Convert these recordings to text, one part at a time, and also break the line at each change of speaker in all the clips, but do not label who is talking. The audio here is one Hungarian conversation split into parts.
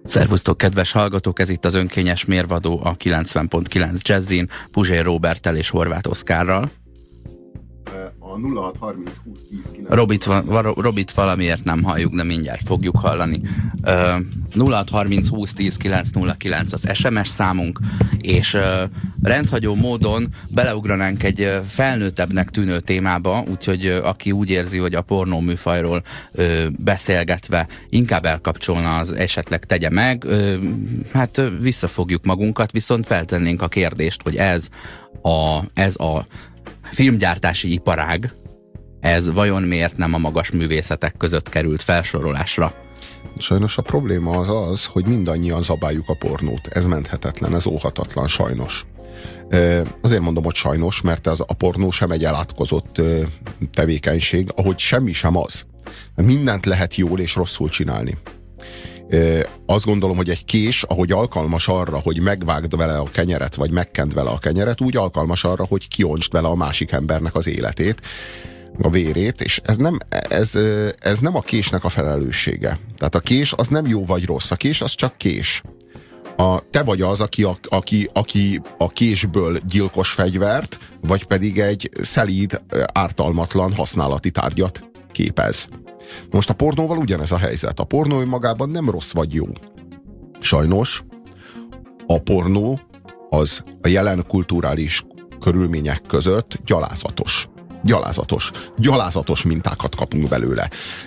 Szervusztok, kedves hallgatók! Ez itt az önkényes mérvadó a 90.9 Jazzin, Puzsér Róberttel és Horváth Oszkárral.
A 0630 20 10
Robit valamiért nem halljuk, de mindjárt fogjuk hallani. 0630 20 10 909 az SMS számunk, és rendhagyó módon beleugranánk egy felnőttebbnek tűnő témába, úgyhogy aki úgy érzi, hogy a pornó műfajról beszélgetve inkább elkapcsolna, az esetleg tegye meg. Hát visszafogjuk magunkat, viszont feltennénk a kérdést, hogy ez a filmgyártási iparág, ez vajon miért nem a magas művészetek között került felsorolásra?
Sajnos a probléma az, hogy mindannyian zabáljuk a pornót. Ez menthetetlen, ez óhatatlan, sajnos. Azért mondom, hogy sajnos, mert a pornó sem egy elátkozott tevékenység, ahogy semmi sem az. Mindent lehet jól és rosszul csinálni. Azt gondolom, hogy egy kés, ahogy alkalmas arra, hogy megvágd vele a kenyeret, vagy megkend vele a kenyeret, úgy alkalmas arra, hogy kiontsd vele a másik embernek az életét, a vérét, és ez nem a késnek a felelőssége. Tehát a kés az nem jó vagy rossz, a kés az csak kés. Te vagy az, aki a késből gyilkos fegyvert, vagy pedig egy szelíd, ártalmatlan használati tárgyat képez. Most a pornóval ugyanez a helyzet. A pornó önmagában nem rossz vagy jó. Sajnos a pornó az a jelen kulturális körülmények között gyalázatos. Gyalázatos mintákat kapunk belőle.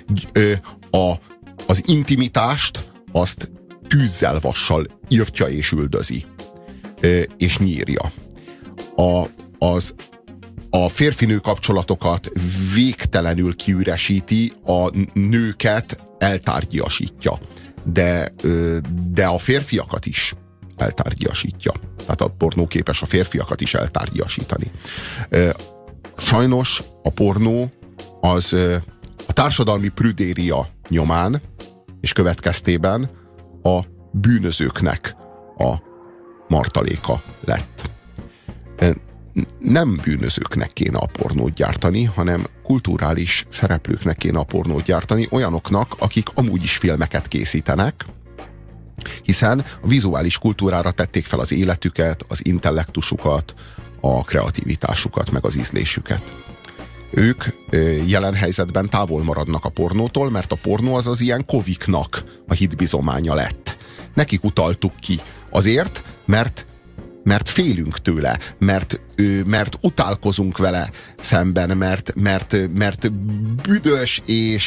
Az intimitást azt tűzzel, vassal írtja és üldözi. És nyírja. A férfinő kapcsolatokat végtelenül kiüresíti, a nőket eltárgyasítja. De a férfiakat is eltárgyasítja. Tehát a pornó képes a férfiakat is eltárgyasítani. Sajnos a pornó az a társadalmi prüdéria nyomán és következtében a bűnözőknek a martaléka lett. Nem bűnözőknek kéne a pornót gyártani, hanem kulturális szereplőknek kéne a pornót gyártani, olyanoknak, akik amúgy is filmeket készítenek, hiszen a vizuális kultúrára tették fel az életüket, az intellektusukat, a kreativitásukat, meg az ízlésüket. Ők jelen helyzetben távol maradnak a pornótól, mert a pornó az ilyen koviknak a hitbizománya lett. Nekik utaltuk ki. Azért, mert félünk tőle, mert utálkozunk vele szemben, mert büdös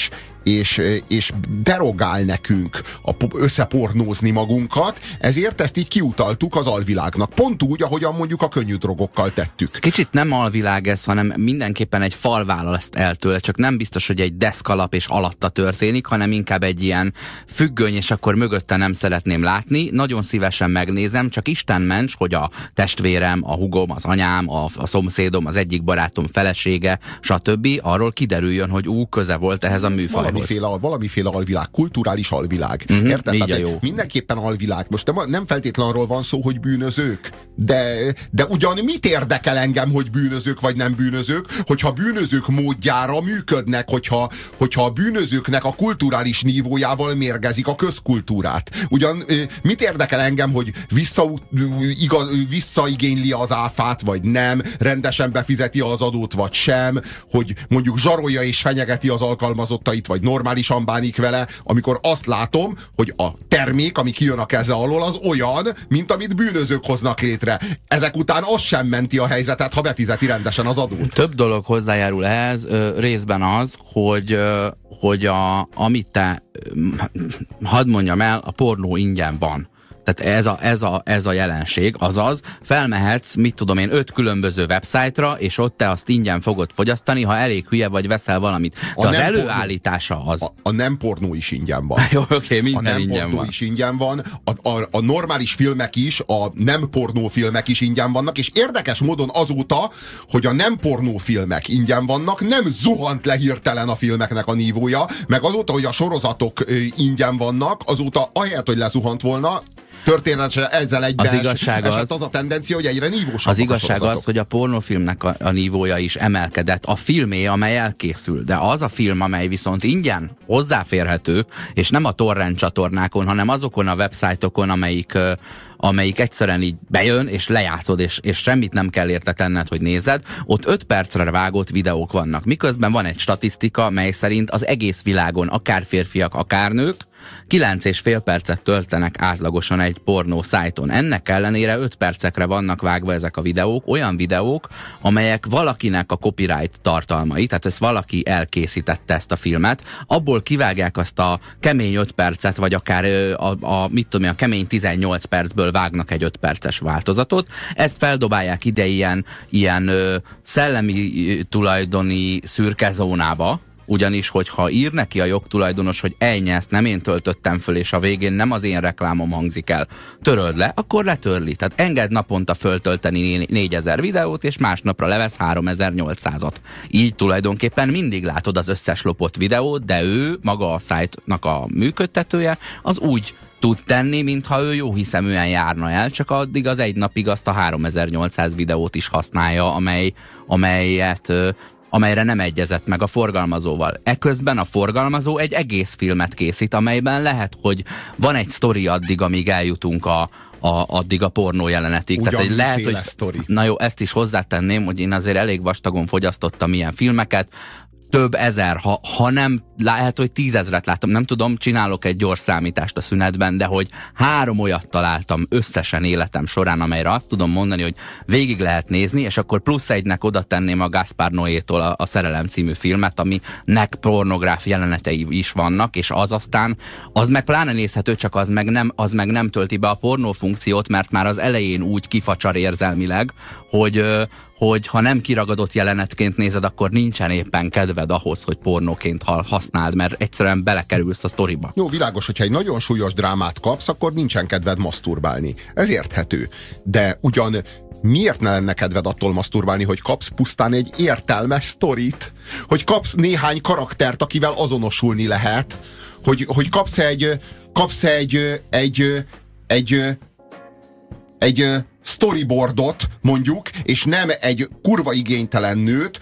és derogál nekünk összepornózni magunkat, ezért ezt így kiutaltuk az alvilágnak. Pont úgy, ahogyan mondjuk a könnyű drogokkal tettük.
Kicsit nem alvilág ez, hanem mindenképpen egy fal választ el tőle, csak nem biztos, hogy egy deszkalap és alatta történik, hanem inkább egy ilyen függöny, és akkor mögötte nem szeretném látni. Nagyon szívesen megnézem, csak Isten ments, hogy a testvérem, a hugom, az anyám, a szomszédom, az egyik barátom felesége, stb. Arról kiderüljön, hogy köze volt ehhez a műfajhoz.
Valamiféle alvilág, kulturális alvilág. Érted? Mindenképpen alvilág. Most nem feltétlenül arról van szó, hogy bűnözők, de ugyan mit érdekel engem, hogy bűnözők vagy nem bűnözők, hogyha bűnözők módjára működnek, hogyha a bűnözőknek a kulturális nívójával mérgezik a közkultúrát. Ugyan mit érdekel engem, hogy visszaigényli az áfát, vagy nem, rendesen befizeti az adót, vagy sem, hogy mondjuk zsarolja és fenyegeti az alkalmazottait, vagy normálisan bánik vele, amikor azt látom, hogy a termék, ami kijön a keze alól, az olyan, mint amit bűnözők hoznak létre. Ezek után az sem menti a helyzetet, ha befizeti rendesen az adót. Több
dolog hozzájárul ehhez, részben az, hogy amit te, hadd mondjam el, a pornó ingyen van. Tehát ez a jelenség, azaz felmehetsz, mit tudom én, 5 különböző websájtra, és ott te azt ingyen fogod fogyasztani, ha elég hülye vagy, veszel valamit. De az előállítása az...
A nem pornó is ingyen van.
Jó, oké, minden ingyen van. A nem pornó
is ingyen van, a normális filmek is, a nem pornó filmek is ingyen vannak, és érdekes módon azóta, hogy a nem pornó filmek ingyen vannak, nem zuhant le hirtelen a filmeknek a nívója, meg azóta, hogy a sorozatok ingyen vannak, azóta ahelyett, hogy lezuhant volna, történetesen ezzel egyben
az igazság
az a tendencia, hogy egyre nívósabb.
Az igazság az, hogy a pornófilmnek a nívója is emelkedett. A filmé, amely elkészül, de az a film, amely viszont ingyen hozzáférhető, és nem a torrent csatornákon, hanem azokon a websájtokon, amelyik egyszerűen így bejön, és lejátszod, és semmit nem kell érte tenned, hogy nézed, ott 5 percre vágott videók vannak. Miközben van egy statisztika, mely szerint az egész világon, akár férfiak, akár nők, 9,5 percet töltenek átlagosan egy pornó szájton. Ennek ellenére 5 percekre vannak vágva ezek a videók, olyan videók, amelyek valakinek a copyright tartalmai, tehát ezt valaki elkészítette ezt a filmet, abból kivágják azt a kemény 5 percet, vagy akár a kemény 18 percből vágnak egy 5 perces változatot, ezt feldobálják ide ilyen szellemi tulajdoni szürke zónába, ugyanis, hogyha ír neki a jogtulajdonos, hogy ennyi, ezt nem én töltöttem föl, és a végén nem az én reklámom hangzik el, töröld le, akkor letörli. Tehát enged naponta föltölteni 4000 videót, és másnapra levesz 3800-at. Így tulajdonképpen mindig látod az összes lopott videót, de ő, maga a szájtnak a működtetője, az úgy tud tenni, mintha ő jó hiszeműen járna el, csak addig az egy napig azt a 3800 videót is használja, amelyre nem egyezett meg a forgalmazóval. Eközben a forgalmazó egy egész filmet készít, amelyben lehet, hogy van egy sztori addig, amíg eljutunk addig a pornó jelenetig.
Ugyan
tehát, lehet, hogy
sztori.
Na jó, ezt is hozzátenném, hogy én azért elég vastagon fogyasztottam ilyen filmeket, több ezer, ha nem, lehet, hogy 10 000-et láttam, nem tudom, csinálok egy gyors számítást a szünetben, de hogy 3 olyat találtam összesen életem során, amelyre azt tudom mondani, hogy végig lehet nézni, és akkor plusz 1-nek oda tenném a Gaspar Noé-tól a Szerelem című filmet, aminek pornográf jelenetei is vannak, és az meg pláne nézhető, csak az meg nem tölti be a pornó funkciót, mert már az elején úgy kifacsar érzelmileg, hogy ha nem kiragadott jelenetként nézed, akkor nincsen éppen kedved ahhoz, hogy pornóként használd, mert egyszerűen belekerülsz a sztoriba.
Jó, világos, hogyha egy nagyon súlyos drámát kapsz, akkor nincsen kedved maszturbálni. Ez érthető. De ugyan miért ne lenne kedved attól maszturbálni, hogy kapsz pusztán egy értelmes sztorit? Hogy kapsz néhány karaktert, akivel azonosulni lehet? Hogy kapsz egy storyboardot, mondjuk, és nem egy kurva igénytelen nőt,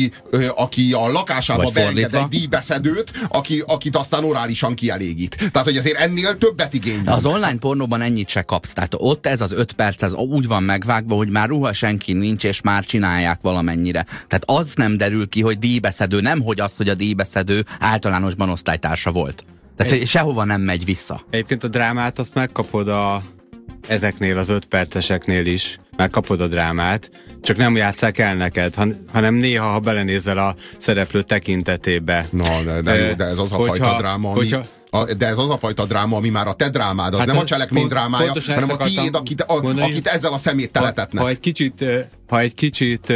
aki a lakásába beenged egy díjbeszedőt, akit aztán orálisan kielégít. Tehát, hogy azért ennél többet igénylünk.
Az online pornóban ennyit se kapsz. Tehát ott ez az 5 perc, ez úgy van megvágva, hogy már ruha senki nincs, és már csinálják valamennyire. Tehát az nem derül ki, hogy díjbeszedő, nem hogy az, hogy a díjbeszedő általánosban osztálytársa volt. Tehát sehova nem megy vissza.
Egyébként a drámát azt megkapod ezeknél az 5 perceseknél is, megkapod a drámát, csak nem játsszák el neked, hanem néha, ha belenézel a szereplő tekintetébe.
De ez az a fajta dráma, de ez az a fajta dráma, ami már a te drámád, az nem a cselekmény drámája, hanem a tiéd, akit ezzel a szemét teletetnek.
Ha egy kicsit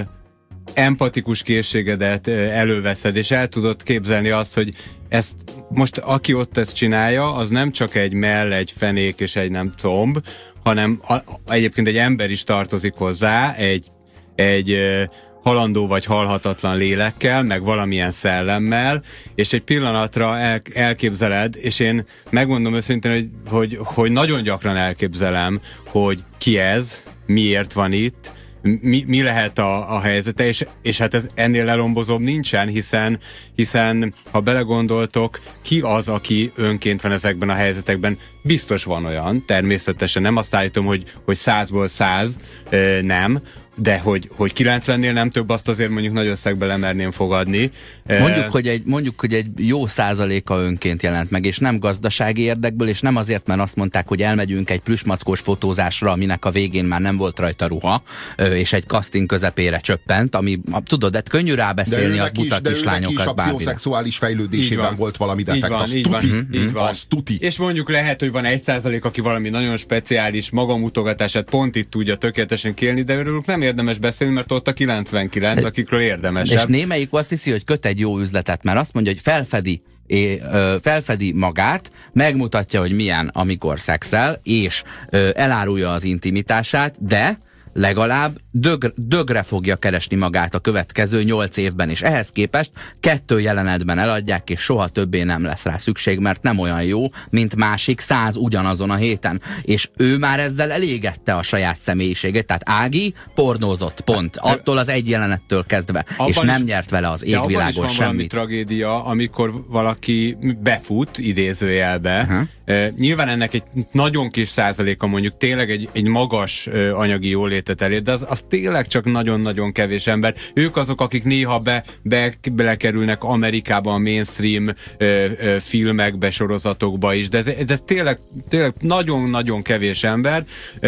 empatikus készségedet előveszed, és el tudod képzelni azt, hogy ezt most aki ott ezt csinálja, az nem csak egy mell, egy fenék és egy nem comb, hanem egyébként egy ember is tartozik hozzá, egy halandó vagy halhatatlan lélekkel, meg valamilyen szellemmel, és egy pillanatra elképzeled, és én megmondom őszintén, hogy nagyon gyakran elképzelem, hogy ki ez, miért van itt, mi lehet a helyzete, és hát ez ennél lelombozóbb nincsen, hiszen ha belegondoltok, ki az, aki önként van ezekben a helyzetekben? Biztos van olyan, természetesen nem azt állítom, hogy 100-ból 100 nem, de hogy 90-nél nem több, azt azért mondjuk nagy összegbe lemerném fogadni.
Mondjuk, hogy egy jó százaléka önként jelent meg, és nem gazdasági érdekből, és nem azért, mert azt mondták, hogy elmegyünk egy plüsmackós fotózásra, aminek a végén már nem volt rajta ruha, és egy casting közepére csöppent, ami, tudod, de könnyű rábeszélni a buta kislányokat
bármire. De a pszichoszexuális fejlődésében volt valami defekt, az tuti.
És mondjuk lehet, hogy van 1%, aki valami nagyon speciális magamutogatását pont itt tudja tökéletesen kélni, de őrülük nem érdemes beszélni, mert ott a 99, akikről érdemesebb.
És némelyik azt hiszi, hogy köt egy jó üzletet, mert azt mondja, hogy felfedi magát, megmutatja, hogy milyen, amikor szexel, és elárulja az intimitását, de legalább dögre fogja keresni magát a következő 8 évben, és ehhez képest 2 jelenetben eladják, és soha többé nem lesz rá szükség, mert nem olyan jó, mint másik 100 ugyanazon a héten. És ő már ezzel elégette a saját személyiségét, tehát Ági pornózott, pont. Attól az egy jelenettől kezdve. Abban és nem nyert vele az égvilágon semmit.
Van valami tragédia, amikor valaki befut, idézőjelbe. Nyilván ennek egy nagyon kis százaléka mondjuk tényleg egy magas anyagi jólétet elér, de az tényleg csak nagyon-nagyon kevés ember. Ők azok, akik néha belekerülnek Amerikába a mainstream filmekbe, sorozatokba is, de ez tényleg nagyon-nagyon kevés ember,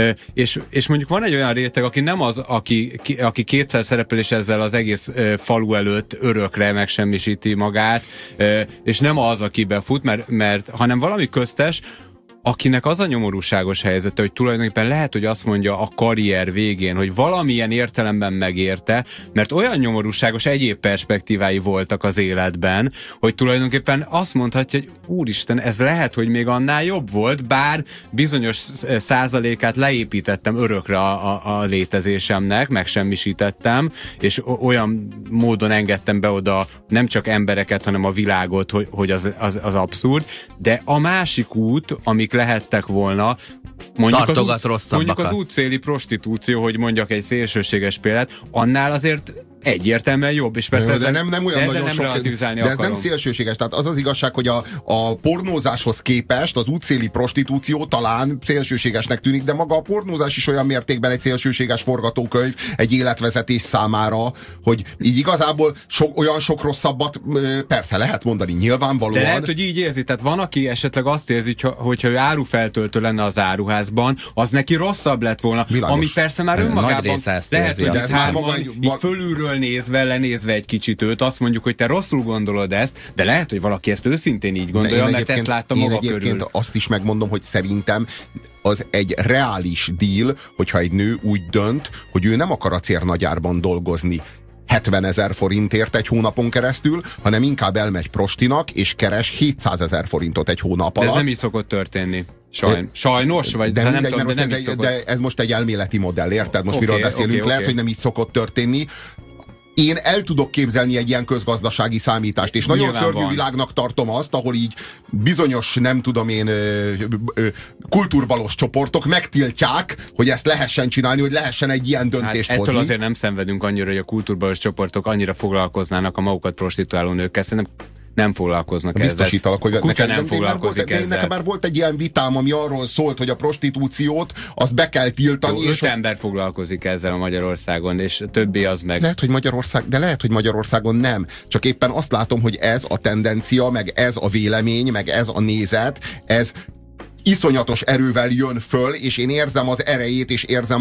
és mondjuk van egy olyan réteg, aki nem az, aki kétszer szerepel, és ezzel az egész falu előtt örökre megsemmisíti magát, és nem az, aki befut, mert hanem valami köztes, akinek az a nyomorúságos helyzete, hogy tulajdonképpen lehet, hogy azt mondja a karrier végén, hogy valamilyen értelemben megérte, mert olyan nyomorúságos egyéb perspektívái voltak az életben, hogy tulajdonképpen azt mondhatja, hogy úristen, ez lehet, hogy még annál jobb volt, bár bizonyos százalékát leépítettem örökre a létezésemnek, megsemmisítettem, és olyan módon engedtem be oda nem csak embereket, hanem a világot, hogy az abszurd, de a másik út, amik lehettek volna, mondjuk az útszéli prostitúció, hogy mondjak egy szélsőséges példát, annál azért egyértelműen jobb, és persze
de nem olyan nagyon sok,
relativizálni
de ez
akarom.
nem szélsőséges, tehát az az igazság, hogy a pornózáshoz képest az útszéli prostitúció talán szélsőségesnek tűnik, de maga a pornózás is olyan mértékben egy szélsőséges forgatókönyv egy életvezetés számára, hogy így igazából olyan sok rosszabbat persze lehet mondani, nyilvánvalóan.
De lehet, hogy így érzi, tehát van, aki esetleg azt érzi, hogyha ő árufeltöltő lenne az áruházban, az neki rosszabb lett volna,
világos.
Ami persze már önmagában lehet, hogy így fölülről nézve, lenézve egy kicsit őt, azt mondjuk, hogy te rosszul gondolod ezt, de lehet, hogy valaki ezt őszintén így gondolja, mert ezt látta maga körül. Én egyébként
azt is megmondom, hogy szerintem az egy reális deal, hogyha egy nő úgy dönt, hogy ő nem akar a cérnagyárban dolgozni 70 000 forintért egy hónapon keresztül, hanem inkább elmegy prostinak, és keres 700 000 forintot egy hónap alatt.
De ez nem így szokott történni. Sajnos? Vagy
de mindegy,
nem tudom,
de ez most egy elméleti modell, érted? Most miről beszélünk? Lehet, hogy nem így szokott történni. Én el tudok képzelni egy ilyen közgazdasági számítást, és nagyon szörnyű világnak tartom azt, ahol így bizonyos, nem tudom én, kultúrbalos csoportok megtiltják, hogy ezt lehessen csinálni, hogy lehessen egy ilyen döntést hozni.
Ettől azért nem szenvedünk annyira, hogy a kultúrbalos csoportok annyira foglalkoznának a magukat prostituáló nőkkel. Szerintem nem foglalkoznak ezzel.
Biztosítalak, hogy
nem foglalkozik ezzel.
Nekem már volt egy ilyen vitám, ami arról szólt, hogy a prostitúciót azt be kell tiltani.
Jó, 5 ember foglalkozik ezzel a Magyarországon, és többé az meg...
Lehet, hogy Magyarországon nem. Csak éppen azt látom, hogy ez a tendencia, meg ez a vélemény, meg ez a nézet, ez iszonyatos erővel jön föl, és én érzem az erejét, és érzem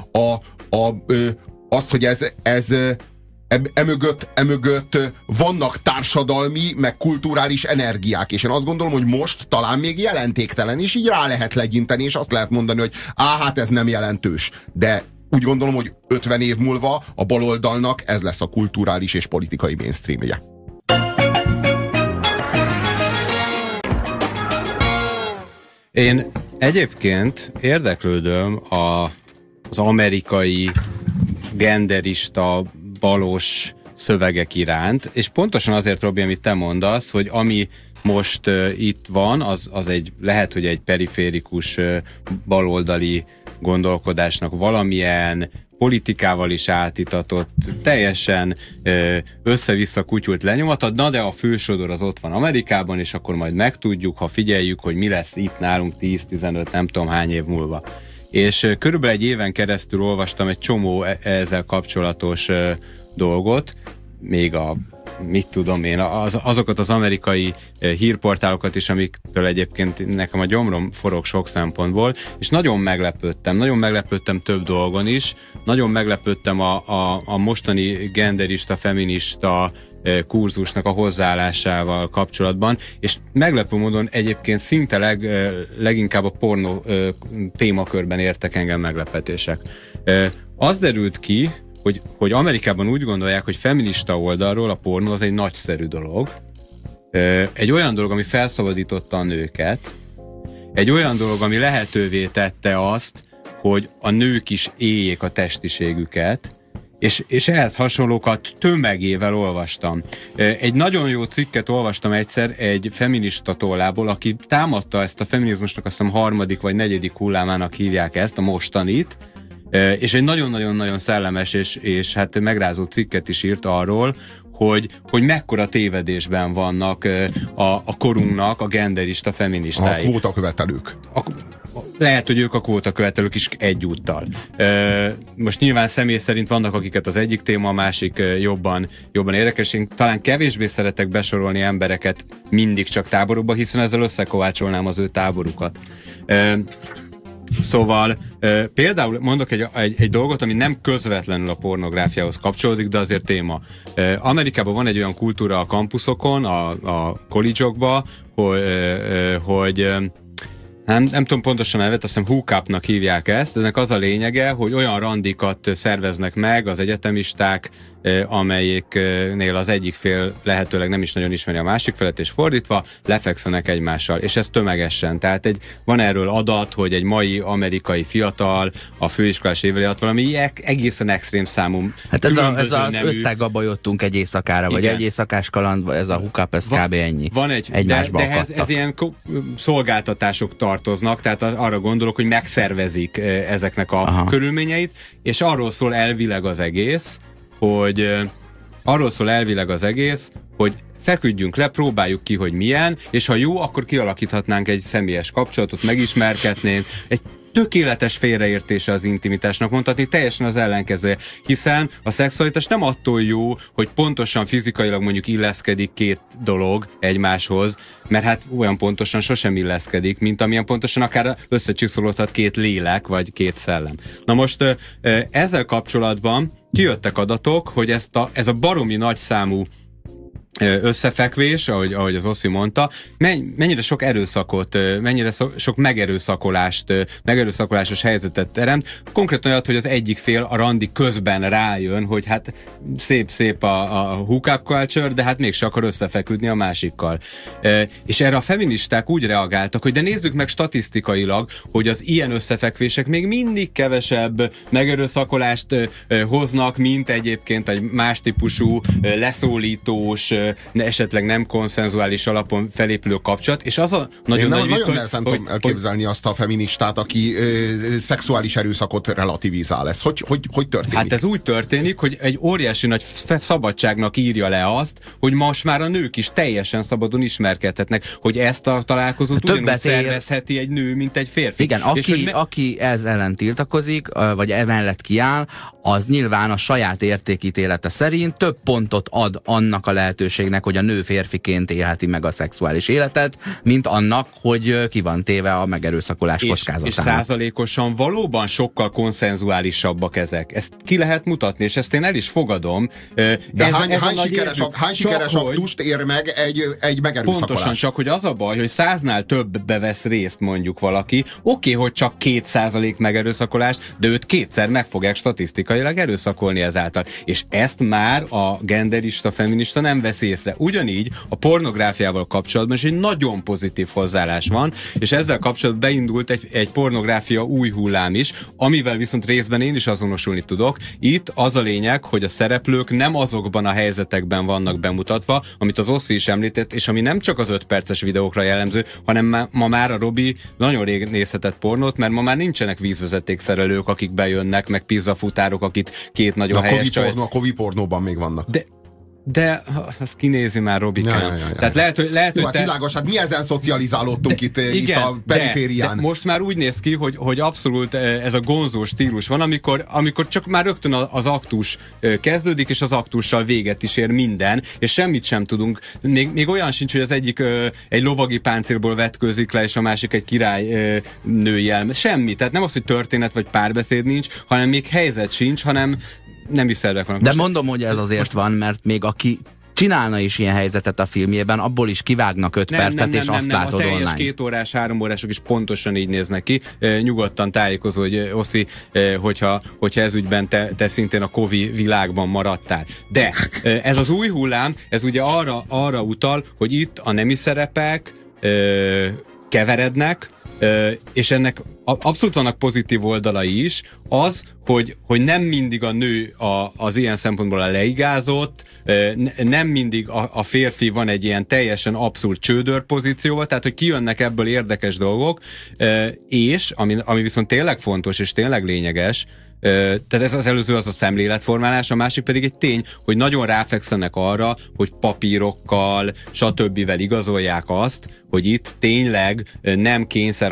azt, hogy ez emögött vannak társadalmi, meg kulturális energiák, és én azt gondolom, hogy most talán még jelentéktelen, és így rá lehet legyinteni, és azt lehet mondani, hogy hát ez nem jelentős. De úgy gondolom, hogy 50 év múlva a baloldalnak ez lesz a kulturális és politikai mainstreamje.
Én egyébként érdeklődöm az amerikai genderista balos szövegek iránt, és pontosan azért, Robi, amit te mondasz, hogy ami most itt van, az lehet, hogy egy periférikus baloldali gondolkodásnak valamilyen politikával is átitatott, teljesen össze-vissza kutyult lenyomata, de a fősodor az ott van Amerikában, és akkor majd megtudjuk, ha figyeljük, hogy mi lesz itt nálunk 10-15, nem tudom hány év múlva. És körülbelül egy éven keresztül olvastam egy csomó ezzel kapcsolatos dolgot, még mit tudom én, azokat az amerikai hírportálokat is, amiktől egyébként nekem a gyomrom forog sok szempontból, és nagyon meglepődtem több dolgon is, nagyon meglepődtem a mostani genderista, feminista kurzusnak a hozzáállásával kapcsolatban, és meglepő módon egyébként szinte leginkább a pornó témakörben értek engem meglepetések. Az derült ki, hogy Amerikában úgy gondolják, hogy feminista oldalról a pornó az egy nagyszerű dolog. Egy olyan dolog, ami felszabadította a nőket, egy olyan dolog, ami lehetővé tette azt, hogy a nők is éljék a testiségüket, és ehhez hasonlókat tömegével olvastam. Egy nagyon jó cikket olvastam egyszer egy feminista tollából, aki támadta ezt a feminizmusnak, azt hiszem 3. vagy 4. hullámának hívják ezt, a mostanit, és egy nagyon-nagyon-nagyon szellemes és hát megrázó cikket is írt arról, hogy mekkora tévedésben vannak a korunknak a genderista feministái.
A kvótakövetelők.
Lehet, hogy ők a kvótakövetelők is egyúttal. Most nyilván személy szerint vannak, akiket az egyik téma, a másik jobban érdekes. Én talán kevésbé szeretek besorolni embereket mindig csak táborokba, hiszen ezzel összekovácsolnám az ő táborukat. Szóval például mondok egy dolgot, ami nem közvetlenül a pornográfiához kapcsolódik, de azért téma. Amerikában van egy olyan kultúra a kampuszokon, a college-okban, hogy nem tudom pontosan nevet, azt hiszem hook-upnak hívják ezt. Ennek az a lényege, hogy olyan randikat szerveznek meg az egyetemisták, amelyiknél az egyik fél lehetőleg nem is nagyon ismeri a másik felet, és fordítva lefekszenek egymással, és ez tömegesen. Tehát van erről adat, hogy egy mai amerikai fiatal a főiskolás éveli alatt valami egészen extrém számú.
Hát ez az összegabajottunk egy éjszakára, vagy egy éjszakás kaland, ez a hook-up, ez kb. Ennyi.
Van de ez ilyen szolgáltatások tartoznak, tehát arra gondolok, hogy megszervezik ezeknek a körülményeit, és arról szól elvileg az egész, hogy feküdjünk le, próbáljuk ki, hogy milyen, és ha jó, akkor kialakíthatnánk egy személyes kapcsolatot, megismerkednénk, egy tökéletes félreértése az intimitásnak, mondhatni teljesen az ellenkezője, hiszen a szexualitás nem attól jó, hogy pontosan fizikailag mondjuk illeszkedik két dolog egymáshoz, mert hát olyan pontosan sosem illeszkedik, mint amilyen pontosan akár összecsiszolódhat két lélek, vagy két szellem. Na most ezzel kapcsolatban kijöttek adatok, hogy ez a baromi nagyszámú összefekvés, ahogy az Oszi mondta, mennyire sok erőszakot, mennyire sok megerőszakolásos helyzetet teremt. Konkrétan olyat, hogy az egyik fél a randi közben rájön, hogy hát szép a hook-up culture, de hát mégse akar összefeküdni a másikkal. És erre a feministák úgy reagáltak, hogy de nézzük meg statisztikailag, hogy az ilyen összefekvések még mindig kevesebb megerőszakolást hoznak, mint egyébként egy más típusú leszólítós, esetleg nem konszenzuális alapon felépülő kapcsolat, és az a nagyon nagy vicc,
nagyon nehezen tudom elképzelni azt a feministát, aki szexuális erőszakot relativizál. Ez hogy történik?
Hát ez úgy történik, hogy egy óriási nagy szabadságnak írja le azt, hogy most már a nők is teljesen szabadon ismerkedhetnek, hogy ezt a találkozót ugyanúgy szervezheti egy nő, mint egy férfi.
Igen, aki ez ellen tiltakozik, vagy emellett kiáll, az nyilván a saját értékítélete szerint több pontot ad annak a lehetőségnek, hogy a nő férfiként élheti meg a szexuális életet, mint annak, hogy ki van téve a megerőszakolás kockázatának.
És százalékosan valóban sokkal konszenzuálisabbak ezek. Ezt ki lehet mutatni, és ezt én el is fogadom.
De hány sikeres aktust ér meg egy megerőszakolás?
Pontosan, csak hogy az a baj, hogy 100-nál többbe vesz részt mondjuk valaki, oké, hogy csak 2% megerőszakolás, de őt kétszer meg fogják statisztikailag erőszakolni ezáltal. És ezt már a genderista, feminista nem vesz észre. Ugyanígy a pornográfiával kapcsolatban is egy nagyon pozitív hozzáállás van, és ezzel kapcsolatban beindult egy pornográfia új hullám is, amivel viszont részben én is azonosulni tudok. Itt az a lényeg, hogy a szereplők nem azokban a helyzetekben vannak bemutatva, amit az Oszi is említett, és ami nem csak az 5 perces videókra jellemző, hanem ma már a Robi nagyon rég nézhetett pornót, mert ma már nincsenek vízvezetékszerelők, akik bejönnek, meg pizzafutárok, akit két nagyon helyes csaj...
A Kovi pornóban még vannak.
De azt kinézi már, Robikám. Tehát lehet, hogy
hát világos, hát mi ezen szocializálódtunk itt a periférián.
De most már úgy néz ki, hogy abszolút ez a gonzó stílus van, amikor csak már rögtön az aktus kezdődik, és az aktussal véget is ér minden, és semmit sem tudunk. Még olyan sincs, hogy az egyik egy lovagi páncélból vetkőzik le, és a másik egy király női elme. Semmi. Tehát nem az, hogy történet vagy párbeszéd nincs, hanem még helyzet sincs, hanem nem is szervek vannak.
De mondom, hogy ez azért van, mert még aki csinálna is ilyen helyzetet a filmjében, abból is kivágnak 5 percet, és azt látod online. A teljes
2 órás, 3 órások is pontosan így néznek ki. Nyugodtan tájékozó, hogy Oszi, hogyha ez ügyben te szintén a Kovi világban maradtál. De ez az új hullám, ez ugye arra utal, hogy itt a nemi szerepek keverednek, és ennek abszolút vannak pozitív oldalai is, az, hogy nem mindig a nő az ilyen szempontból a leigázott, nem mindig a férfi van egy ilyen teljesen abszolút csődör pozícióval, tehát hogy kijönnek ebből érdekes dolgok, és ami viszont tényleg fontos és tényleg lényeges, tehát ez az előző az a szemléletformálás, a másik pedig egy tény, hogy nagyon ráfekszenek arra, hogy papírokkal, stb. Igazolják azt, hogy itt tényleg nem kényszer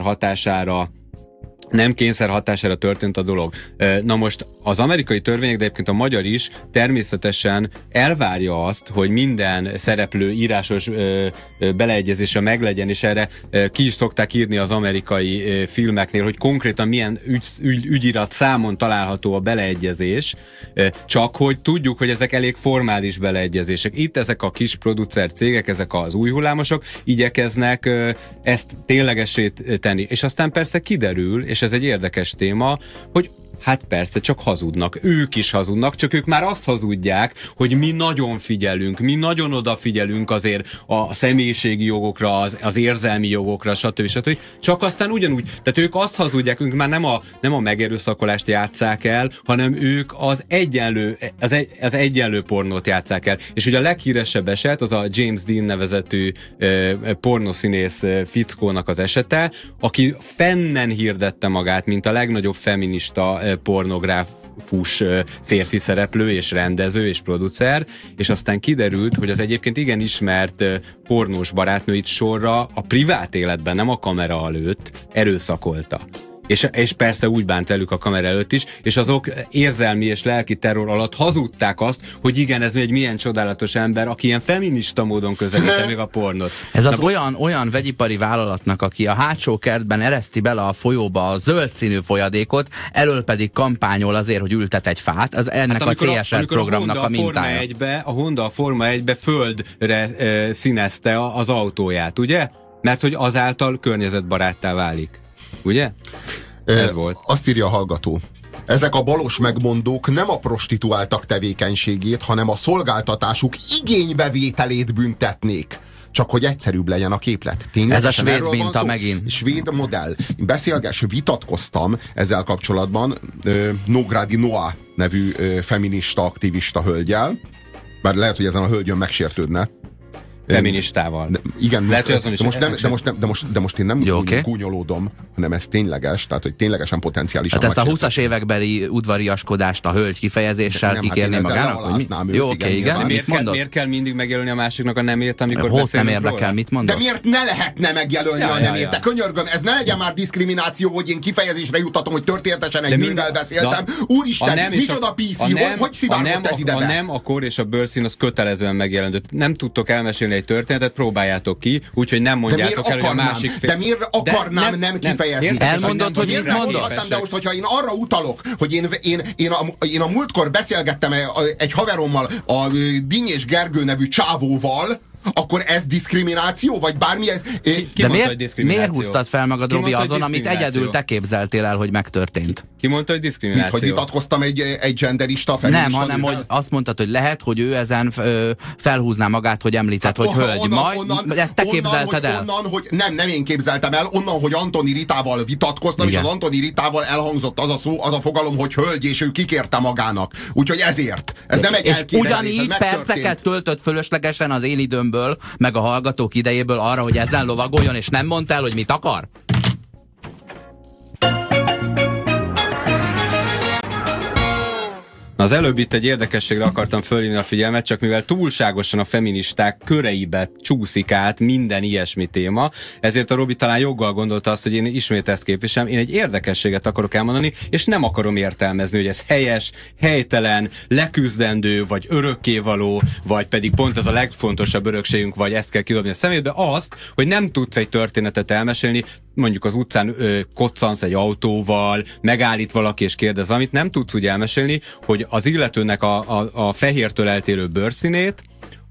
hatására történt a dolog. Na most az amerikai törvények, de egyébként a magyar is természetesen elvárja azt, hogy minden szereplő írásos beleegyezése meglegyen, és erre ki is szokták írni az amerikai filmeknél, hogy konkrétan milyen ügyirat számon található a beleegyezés, csak hogy tudjuk, hogy ezek elég formális beleegyezések. Itt ezek a kis producer cégek, ezek az új hullámosok igyekeznek ezt ténylegessé tenni. És aztán persze kiderül, és ez egy érdekes téma, hogy hát persze, csak hazudnak. Ők is hazudnak, csak ők már azt hazudják, hogy mi nagyon figyelünk, mi nagyon odafigyelünk azért a személyiségi jogokra, az érzelmi jogokra, stb. Csak aztán ugyanúgy, tehát ők azt hazudják, ők már nem a megerőszakolást játsszák el, hanem ők az egyenlő pornót játsszák el. És ugye a leghíresebb eset az a James Dean nevezetű pornószínész fickónak az esete, aki fennen hirdette magát, mint a legnagyobb feminista pornográfus férfi szereplő és rendező és producer, és aztán kiderült, hogy az egyébként igen ismert pornós barátnőit sorra a privát életben, nem a kamera előtt erőszakolta. És persze úgy bánt velük a kamera előtt is, és azok érzelmi és lelki terror alatt hazudták azt, hogy igen, ez egy milyen csodálatos ember, aki ilyen feminista módon közelíti meg a pornót.
Ez az olyan vegyipari vállalatnak, aki a hátsó kertben ereszti bele a folyóba a zöld színű folyadékot, elől pedig kampányol azért, hogy ültet egy fát, az ennek a CSR programnak a mintája.
A Honda a Forma 1-be földre színezte az autóját, ugye? Mert hogy azáltal környezetbaráttá válik. Ugye? Ez volt.
Azt írja a hallgató. Ezek a balos megmondók nem a prostituáltak tevékenységét, hanem a szolgáltatásuk igénybevételét büntetnék. Csak hogy egyszerűbb legyen a képlet.
Ez a svéd minta megint.
Svéd modell. Vitatkoztam ezzel kapcsolatban Nógrádi Noa nevű feminista aktivista hölgyel, bár lehet, hogy ezen a hölgyön megsértődne.
Feministával.
Igen, de most én nem gúnyolódom, hanem ez tényleges, tehát hogy ténylegesen potenciálisan.
Hát ezt a 20-as évekbeli udvariaskodást a hölgy kifejezéssel kikérni magának? Jó, oké, igen.
Miért kell mindig megjelölni a másiknak a nemét, amikor beszélünk
nem érdekel, mit mondod?
De miért ne lehetne megjelölni a nemét? De könyörgöm, ez ne legyen már diszkrimináció, hogy én kifejezésre jutatom, hogy történetesen egy nővel beszéltem. Úristen, micsoda PC, hogy szivárgott ez ide be?
A nem, a kor és a bőrszín az kötelezően megjelölendő. Nem tudtok elmesélni egy történetet, próbáljátok ki, úgyhogy nem mondjátok el, hogy a másik fél.
De miért akarnám nem kifejezni?
Elmondod, hogy mit mondod?
De most, hogyha én arra utalok, hogy én a múltkor beszélgettem egy haverommal, a Dinnyés Gergő nevű csávóval, akkor ez diszkrimináció, vagy bármi ez...
De miért húztad fel magad, Robi, azon, amit egyedül te képzeltél el, hogy megtörtént?
Ki mondta, hogy diszkrimináció?
Hogy vitatkoztam egy genderista, feminista?
Nem, hanem hogy azt mondtad, hogy lehet, hogy ő ezen felhúzná magát, hogy említett, hogy hölgy. Ezt te képzelted el?
Nem én képzeltem el, onnan, hogy Antoni Ritával vitatkoztam, igen. És az Antoni Ritával elhangzott az a fogalom, hogy hölgy, és ő kikérte magának. Úgyhogy ezért. Ez nem egy elképzelés.
Ugyanígy perceket töltött fölöslegesen az én időmből, meg a hallgatók idejéből arra, hogy ezen lovagoljon, és nem mondta el, hogy mit akar?
Az előbb itt egy érdekességre akartam fölhívni a figyelmet, csak mivel túlságosan a feministák köreibe csúszik át minden ilyesmi téma, ezért a Robi talán joggal gondolta azt, hogy én ismét ezt képviselem. Én egy érdekességet akarok elmondani, és nem akarom értelmezni, hogy ez helyes, helytelen, leküzdendő, vagy örökkévaló, vagy pedig pont ez a legfontosabb örökségünk, vagy ezt kell kidobni a szemétbe, azt, hogy nem tudsz egy történetet elmesélni, mondjuk az utcán koccansz egy autóval, megállít valaki és kérdez valamit, nem tudsz úgy elmesélni, hogy az illetőnek a fehértől eltérő bőrszínét,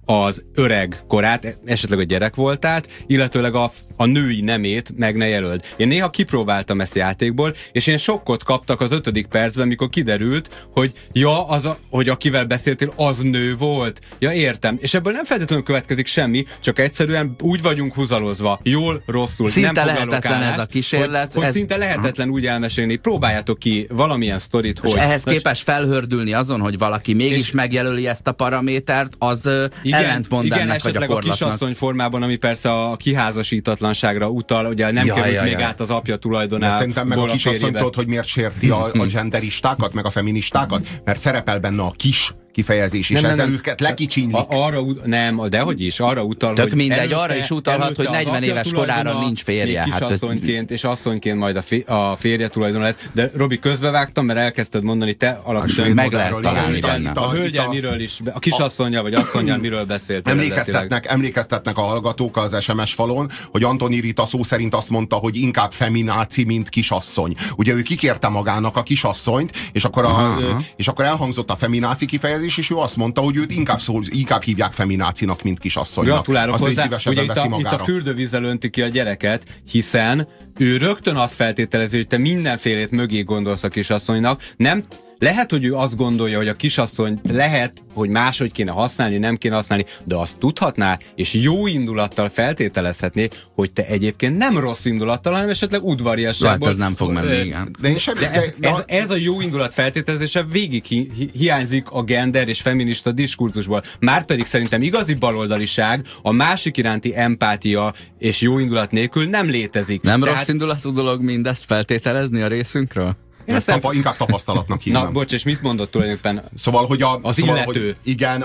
az öreg korát, esetleg a gyerek voltát, illetőleg a női nemét meg ne jelöld. Én néha kipróbáltam ezt játékból, és én sokkot kaptak az 5. percben, mikor kiderült, hogy hogy akivel beszéltél, az nő volt. Ja, értem. És ebből nem feltétlenül következik semmi, csak egyszerűen úgy vagyunk húzalozva, jól, rosszul.
Szinte
nem
lehetetlen ez a kísérlet.
Hogy szinte lehetetlen úgy elmesélni. Próbáljátok ki valamilyen sztorit, hogy...
ehhez képes felhördülni azon, hogy valaki mégis megjelöli ezt a paramétert, az ellentmond ennek a
esetleg
gyakorlatnak.
A kisasszony formában, ami persze a kiházasítatlanságra utal, ugye nem került még át az apja tulajdonából.
Szerintem meg a kisasszony tudod, hogy miért sérti a genderistákat, meg a feministákat, mert szerepel benne a kis kifejezés, és ezzel őket lekicsinylik.
Dehogy is, arra utal,
tök
hogy
mindegy, arra is utalhat, hogy 40 éves korára nincs férje.
Kisasszonyként és asszonyként majd a férje tulajdona lesz. De Robi, közbevágtam, mert elkezdted mondani, te alapvetően
meg lehet találni benne.
A hölgyel miről is, a kisasszonnyal vagy asszonnyal miről beszéltél?
Emlékeztetnek a hallgatók az SMS falon, hogy Antoni Rita szó szerint azt mondta, hogy inkább femináci, mint kisasszony. Ugye ő kikérte magának a kisasszonyt, és akkor elhangzott a femináci kifejezés, és ő azt mondta, hogy őt inkább hívják feminácinak, mint kisasszonynak.
Gratulálok hozzá, ugye itt a fürdővízzel önti ki a gyereket, hiszen ő rögtön azt feltételezi, hogy te mindenfélét mögé gondolsz a kisasszonynak, nem. Lehet, hogy ő azt gondolja, hogy a kisasszony lehet, hogy máshogy kéne használni, nem kéne használni, de azt tudhatná, és jó indulattal feltételezhetné, hogy te egyébként nem rossz indulattal, hanem esetleg udvariasságból.
Hát ez nem fog menni, igen.
Ez a jó indulat feltételezése végig hiányzik a gender és feminista diskurzusból. Márpedig szerintem igazi baloldaliság a másik iránti empátia és jó indulat nélkül nem létezik.
Nem rossz indulatú dolog mindezt feltételezni a részünkről?
Inkább tapasztalatnak hívnám.
Na, bocs, és mit mondott tulajdonképpen
szóval, hogy
az illető?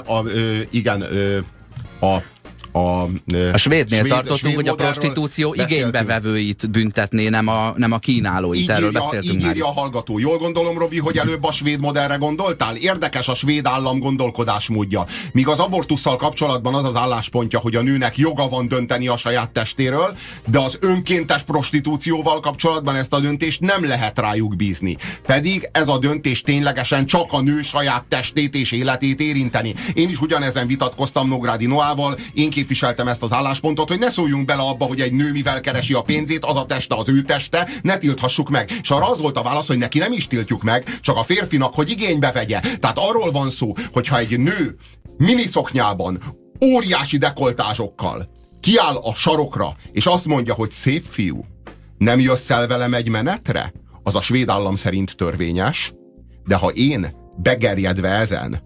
A svédnél tartottunk, hogy a prostitúció igénybevevőit büntetné, nem a kínálóit. Erről beszéltünk már.
Írja a hallgató. Jól gondolom, Robi, hogy előbb a svéd modellre gondoltál? Érdekes a svéd állam gondolkodásmódja. Míg az abortusszal kapcsolatban az az álláspontja, hogy a nőnek joga van dönteni a saját testéről, de az önkéntes prostitúcióval kapcsolatban ezt a döntést nem lehet rájuk bízni. Pedig ez a döntés ténylegesen csak a nő saját testét és életét érinteni. Én is ugyanezen vitatkoztam Nógrádi Noával, én képviseltem ezt az álláspontot, hogy ne szóljunk bele abba, hogy egy nő mivel keresi a pénzét, az a teste az ő teste, ne tilthassuk meg. És arra az volt a válasz, hogy neki nem is tiltjuk meg, csak a férfinak, hogy igénybe vegye. Tehát arról van szó, hogyha egy nő miniszoknyában, óriási dekoltázsokkal kiáll a sarokra, és azt mondja, hogy szép fiú, nem jössz el velem egy menetre? Az a svéd állam szerint törvényes, de ha én begerjedve ezen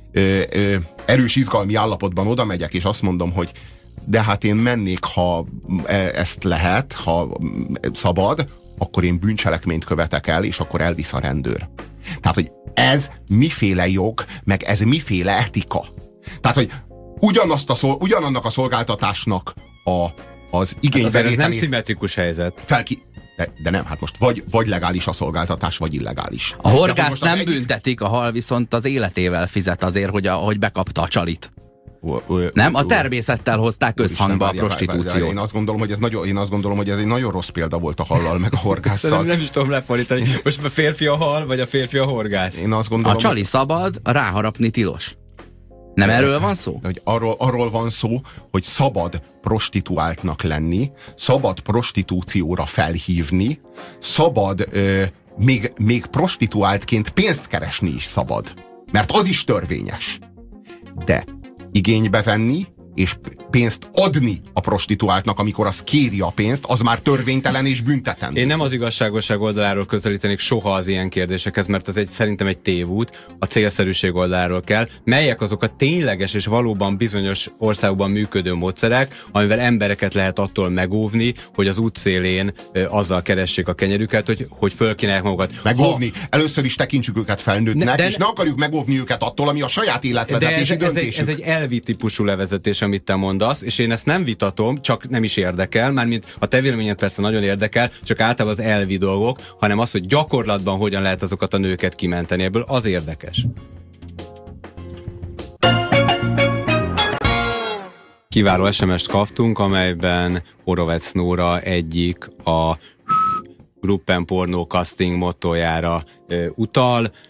erős izgalmi állapotban oda megyek, és azt mondom, hogy de hát én mennék, ha ezt lehet, ha szabad, akkor én bűncselekményt követek el, és akkor elvisz a rendőr. Tehát, hogy ez miféle jog, meg ez miféle etika. Tehát, hogy ugyanannak a szolgáltatásnak az igénybevételét...
Ez nem szimmetrikus helyzet.
De nem, hát most vagy legális a szolgáltatás, vagy illegális.
A horgászt nem büntetik, a hal viszont az életével fizet azért, hogy bekapta a csalit. Nem? A természettel hozták összhangba a prostitúciót.
Én azt gondolom, hogy ez egy nagyon rossz példa volt a hallal, meg a horgásszal.
Nem is tudom lefordítani. Most a férfi a hal, vagy a férfi a horgász?
Én azt gondolom,
a csali szabad, a ráharapni tilos. Nem erről van szó?
Hogy arról van szó, hogy szabad prostituáltnak lenni, szabad prostitúcióra felhívni, szabad még prostituáltként pénzt keresni is szabad. Mert az is törvényes. De igénybe venni és pénzt adni a prostituáltnak, amikor az kéri a pénzt, az már törvénytelen és büntetendő.
Én nem az igazságosság oldaláról közelítenék soha az ilyen kérdésekhez, mert ez szerintem egy tévút, a célszerűség oldaláról kell. Melyek azok a tényleges és valóban bizonyos országokban működő módszerek, amivel embereket lehet attól megóvni, hogy az útszélén azzal keressék a kenyerüket, hogy fölkínálják magukat.
Megóvni? Először is tekintsük őket felnőttnek, és ne akarjuk megóvni őket attól, ami a saját életvezetési döntésük.
Ez egy elvi típusú levezetés, amit te mondasz, és én ezt nem vitatom, csak nem is érdekel, mármint a te véleményed persze nagyon érdekel, csak általában az elvi dolgok, hanem az, hogy gyakorlatban hogyan lehet azokat a nőket kimenteni ebből, az érdekes. Kiváló SMS-t kaptunk, amelyben Horovec Nóra egyik a Gruppenporno casting mottojára utal.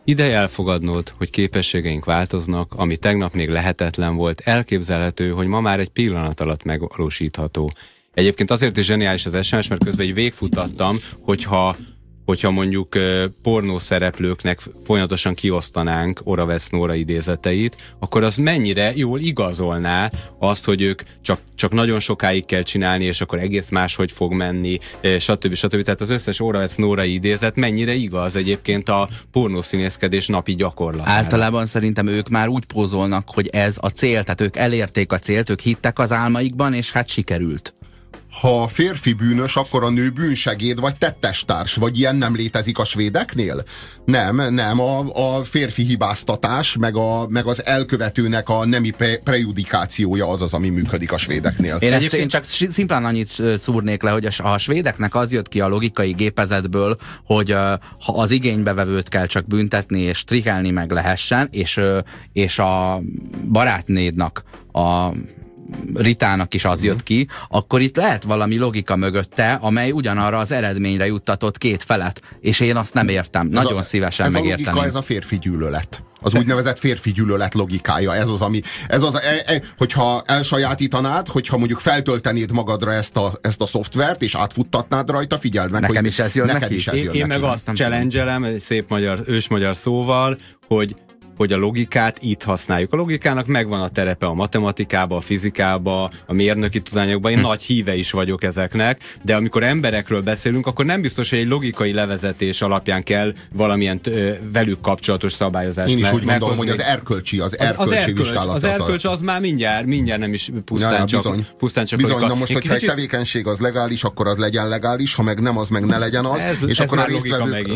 Ideje elfogadnod, hogy képességeink változnak, ami tegnap még lehetetlen volt, elképzelhető, hogy ma már egy pillanat alatt megvalósítható. Egyébként azért is zseniális az SMS, mert közben így végfutattam, hogyha mondjuk pornószereplőknek folyamatosan kiosztanánk Oravec Nóra idézeteit, akkor az mennyire jól igazolná azt, hogy ők csak nagyon sokáig kell csinálni, és akkor egész máshogy fog menni, stb. Tehát az összes Oravec Nóra idézet mennyire igaz egyébként a pornószínészkedés napi gyakorlatára.
Általában szerintem ők már úgy pózolnak, hogy ez a cél, tehát ők elérték a célt, ők hittek az álmaikban, és hát sikerült.
Ha a férfi bűnös, akkor a nő bűnsegéd vagy tettestárs, vagy ilyen nem létezik a svédeknél? Nem, a férfi hibáztatás, meg az elkövetőnek a nemi prejudikációja az, ami működik a svédeknél.
Én csak szimplán annyit szúrnék le, hogy a svédeknek az jött ki a logikai gépezetből, hogy ha az igénybevevőt kell csak büntetni és strikelni meg lehessen, és a barátnédnak, a Ritának is az jött ki, akkor itt lehet valami logika mögötte, amely ugyanarra az eredményre juttatott két felet, és én azt nem értem. Nagyon szívesen megérteném.
Ez a logika, ez a férfi gyűlölet. Az úgynevezett férfi gyűlölet logikája. Ez az, hogyha elsajátítanád, hogyha mondjuk feltöltenéd magadra ezt a szoftvert, és átfuttatnád rajta, figyeld meg,
nekem
hogy
is ez jön
neked
neki.
Is ez jön
én
neki.
meg azt challenge-elem, egy szép ősmagyar szóval, hogy a logikát itt használjuk. A logikának megvan a terepe a matematikában, a fizikában, a mérnöki tudományokban. Én nagy híve is vagyok ezeknek, de amikor emberekről beszélünk, akkor nem biztos, hogy egy logikai levezetés alapján kell valamilyen velük kapcsolatos szabályozást
meghozni. Én is úgy gondolom, hogy az erkölcsi vizsgálat.
Az erkölcs az már mindjárt nem is pusztán csak
bizony, na most, hogyha egy tevékenység az legális, akkor az legyen legális, ha meg nem, az meg ne legyen az. És akkor
a résztvevők...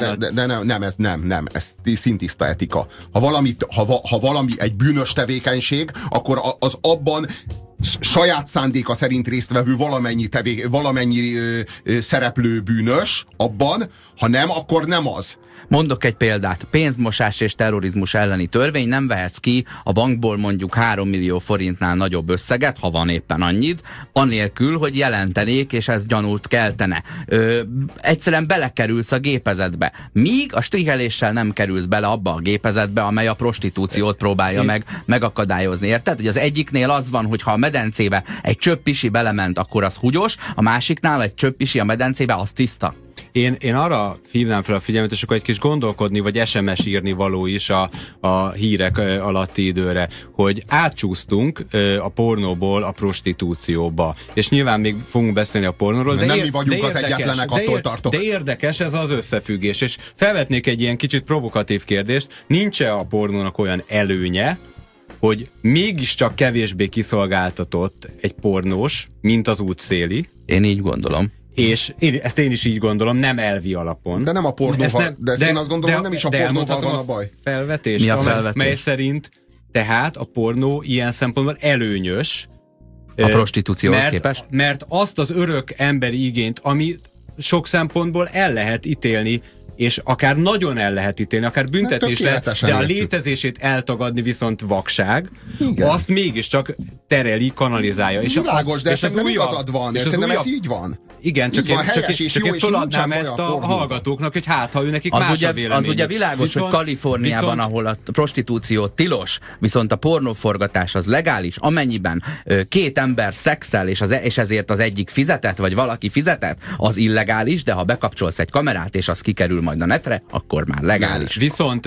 Ez szintiszta etika. Ha valami egy bűnös tevékenység, akkor az abban saját szándéka szerint résztvevő valamennyi szereplő bűnös abban, ha nem, akkor nem az.
Mondok egy példát. Pénzmosás és terrorizmus elleni törvény, nem vehetsz ki a bankból mondjuk 3 millió forintnál nagyobb összeget, ha van éppen annyit, anélkül, hogy jelentenék, és ez gyanút keltene. Egyszerűen belekerülsz a gépezetbe. Míg a striheléssel nem kerülsz bele abba a gépezetbe, amely a prostitúciót próbálja megakadályozni. Érted? Hogy az egyiknél az van, hogy ha a medencébe egy csöpp pisi belement, akkor az húgyos, a másiknál egy csöpp pisi a medencébe, az tiszta.
Én arra hívnám fel a figyelmet, és akkor egy kis gondolkodni, vagy SMS írni való is a hírek alatti időre, hogy átcsúsztunk a pornóból a prostitúcióba. És nyilván még fogunk beszélni a pornóról, de
nem mi vagyunk az egyetlenek, attól tartok.
De érdekes ez az összefüggés, és felvetnék egy ilyen kicsit provokatív kérdést, nincs-e a pornónak olyan előnye, hogy mégiscsak kevésbé kiszolgáltatott egy pornós, mint az útszéli?
Én így gondolom.
És ezt én is így gondolom, nem elvi alapon.
De nem a pornóval, én azt gondolom, hogy nem is a pornóval van a baj.
Felvetést,
mi a felvetés?
Mely szerint tehát a pornó ilyen szempontból előnyös.
A prostitúcióhoz képest?
Mert azt az örök emberi igényt, ami sok szempontból el lehet ítélni, és akár nagyon el lehet ítélni, akár büntetés lehet, de a létezését eltagadni viszont vakság, igen. Azt mégiscsak tereli, kanalizálja.
Világos, de szerintem igazad van, szerintem ez így van.
Igen, csak én feladnám ezt a hallgatóknak, hogy hát, ha ő nekik más a véleményük. Az ugye világos,
hogy Kaliforniában, ahol a prostitúció tilos, viszont a pornóforgatás az legális, amennyiben két ember szexel, és ezért az egyik fizetett, vagy valaki fizetett, az illegális, de ha bekapcsolsz egy kamerát, és az kikerül majd a netre, akkor már legális.
Viszont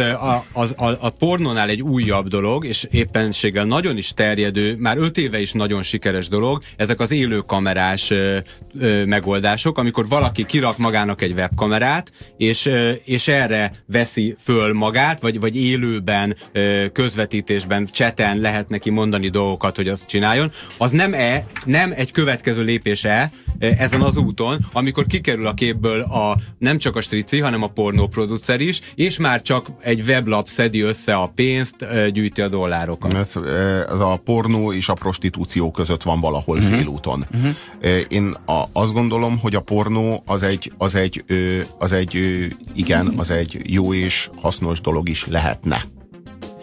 a pornónál egy újabb dolog, és éppenséggel nagyon is terjedő, már 5 éve is nagyon sikeres dolog, ezek az élőkamerás megoldások, amikor valaki kirak magának egy webkamerát, és erre veszi föl magát, vagy élőben, közvetítésben, chaten lehet neki mondani dolgokat, hogy azt csináljon, az nem egy következő lépése ezen az úton, amikor kikerül a képből nem csak a strici, hanem a pornóproducer is, és már csak egy weblap szedi össze a pénzt, gyűjti a dollárokat.
Ez a pornó és a prostitúció között van valahol félúton. Én azt gondolom, hogy a pornó az egy jó és hasznos dolog is lehetne.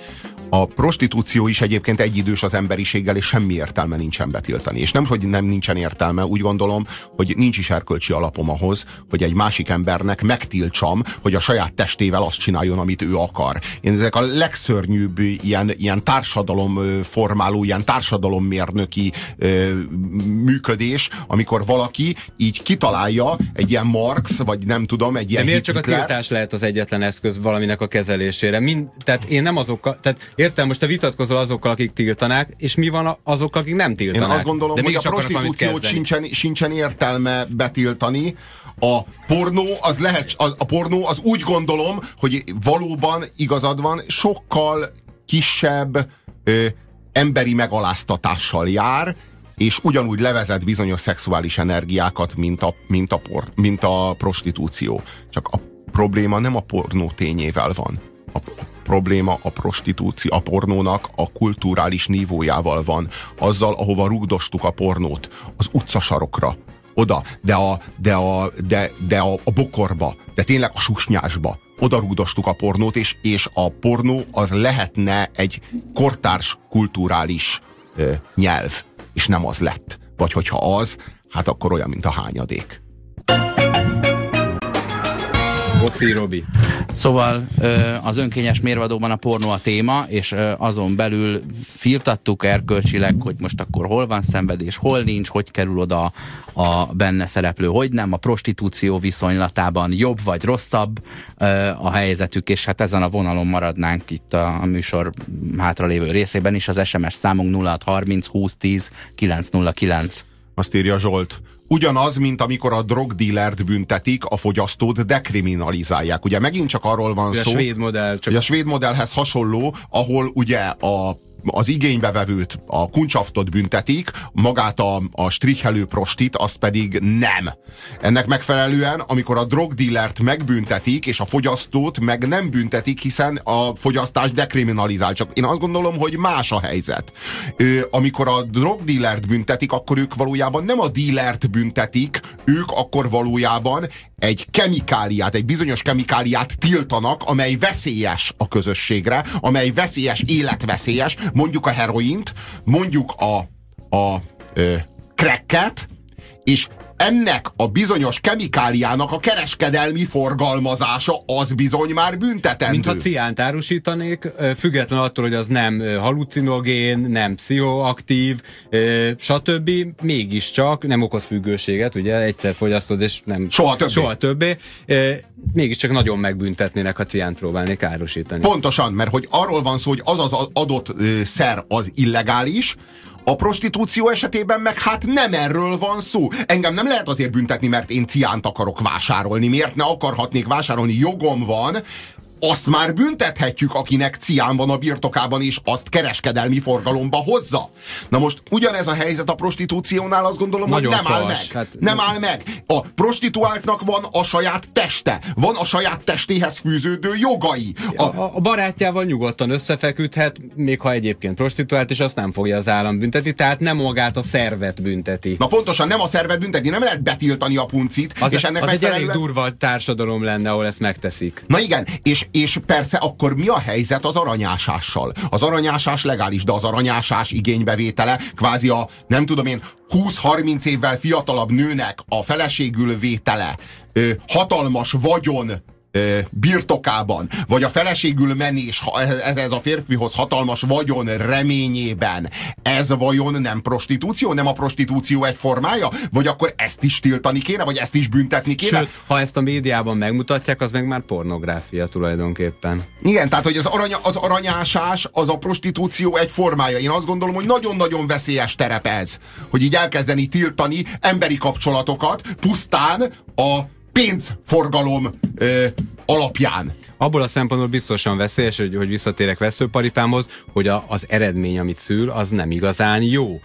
A prostitúció is egyébként egyidős az emberiséggel, és semmi értelme nincsen betiltani. És nem, hogy nem nincsen értelme, úgy gondolom, hogy nincs is erkölcsi alapom ahhoz, hogy egy másik embernek megtiltsam, hogy a saját testével azt csináljon, amit ő akar. Én ezek a legszörnyűbb ilyen társadalomformáló, ilyen társadalommérnöki működés, amikor valaki így kitalálja egy ilyen Marx, vagy nem tudom, egy ilyen
de miért csak
Hitler.
a tiltás lehet az egyetlen eszköz valaminek a kezelésére? Tehát én nem azokkal, tehát értem, most te vitatkozol azokkal, akik tiltanák, és mi van azokkal, akik nem tiltanák?
Én azt gondolom,
de
hogy a prostitúciót sincsen értelme betiltani. A pornó az úgy gondolom, hogy valóban igazad van, sokkal kisebb emberi megaláztatással jár, és ugyanúgy levezet bizonyos szexuális energiákat, mint a prostitúció. Csak a probléma nem a pornó tényével van. A probléma a prostitúció, a pornónak a kulturális nívójával van. Azzal, ahova rugdostuk a pornót, az utcasarokra, oda, de a bokorba, de tényleg a susnyásba. Oda rugdostuk a pornót, és a pornó az lehetne egy kortárs kulturális nyelv, és nem az lett. Vagy hogyha az, hát akkor olyan, mint a hányadék.
Boszi Robi.
Szóval az önkényes mérvadóban a pornó a téma, és azon belül firtattuk erkölcsileg, hogy most akkor hol van szenvedés, hol nincs, hogy kerül oda a benne szereplő, hogy nem, a prostitúció viszonylatában jobb vagy rosszabb a helyzetük, és hát ezen a vonalon maradnánk itt a műsor hátralévő részében is. Az SMS számunk 0630 2010 909.
Azt írja Zsolt. Ugyanaz, mint amikor a drogdílert büntetik, a fogyasztót dekriminalizálják. Ugye megint csak arról van szó, hogy a svéd modellhez hasonló, ahol ugye az igénybevevőt, a kuncsaftot büntetik, magát a strichelő prostit, azt pedig nem. Ennek megfelelően, amikor a drogdílert megbüntetik, és a fogyasztót meg nem büntetik, hiszen a fogyasztás dekriminalizál. Csak én azt gondolom, hogy más a helyzet. Amikor a drogdílert büntetik, akkor ők valójában nem a dílert büntetik, ők akkor valójában egy kemikáliát, egy bizonyos kemikáliát tiltanak, amely veszélyes a közösségre, amely veszélyes, életveszélyes, mondjuk a heroint, mondjuk a cracket, és ennek a bizonyos kemikáliának a kereskedelmi forgalmazása az bizony már büntetendő.
Mintha ciánt árusítanék, független attól, hogy az nem halucinogén, nem pszichoaktív, stb. Mégiscsak nem okoz függőséget, ugye egyszer fogyasztod, és nem soha többé. Mégiscsak nagyon megbüntetnének, ha ciánt próbálnék árusítani.
Pontosan, mert hogy arról van szó, hogy az adott szer az illegális, a prostitúció esetében meg hát nem erről van szó. Engem nem lehet azért büntetni, mert én ciánt akarok vásárolni. Miért ne akarhatnék vásárolni? Jogom van. Azt már büntethetjük, akinek cián van a birtokában, és azt kereskedelmi forgalomba hozza. Na most ugyanez a helyzet a prostitúciónál, azt gondolom, nagyon hogy nem áll meg. Hát, nem áll meg. A prostituáltnak van a saját teste. Van a saját testéhez fűződő jogai.
A barátjával nyugodtan összefeküdhet, még ha egyébként prostituált, és azt nem fogja az állam büntetni, tehát nem magát a szervet bünteti.
Na pontosan, nem a szervet bünteti, nem lehet betiltani a puncit.
És ennek az egy elég durva társadalom lenne, ahol ezt megteszik.
Na igen, és persze akkor mi a helyzet az aranyásással? Az aranyásás legális, de az aranyásás igénybevétele kvázi a, nem tudom én, 20-30 évvel fiatalabb nőnek a feleségül vétele, hatalmas vagyon birtokában, vagy a feleségül menés ez a férfihoz hatalmas vagyon reményében, ez vajon nem prostitúció? Nem a prostitúció egy formája? Vagy akkor ezt is tiltani kéne? Vagy ezt is büntetni kéne?
Sőt, ha ezt a médiában megmutatják, az meg már pornográfia tulajdonképpen.
Igen, tehát hogy az aranyásás az a prostitúció egy formája. Én azt gondolom, hogy nagyon-nagyon veszélyes terep ez, hogy így elkezdeni tiltani emberi kapcsolatokat pusztán a pénzforgalom alapján.
Abból a szempontból biztosan veszélyes, hogy visszatérek veszőparipámhoz, hogy az eredmény, amit szül, az nem igazán jó.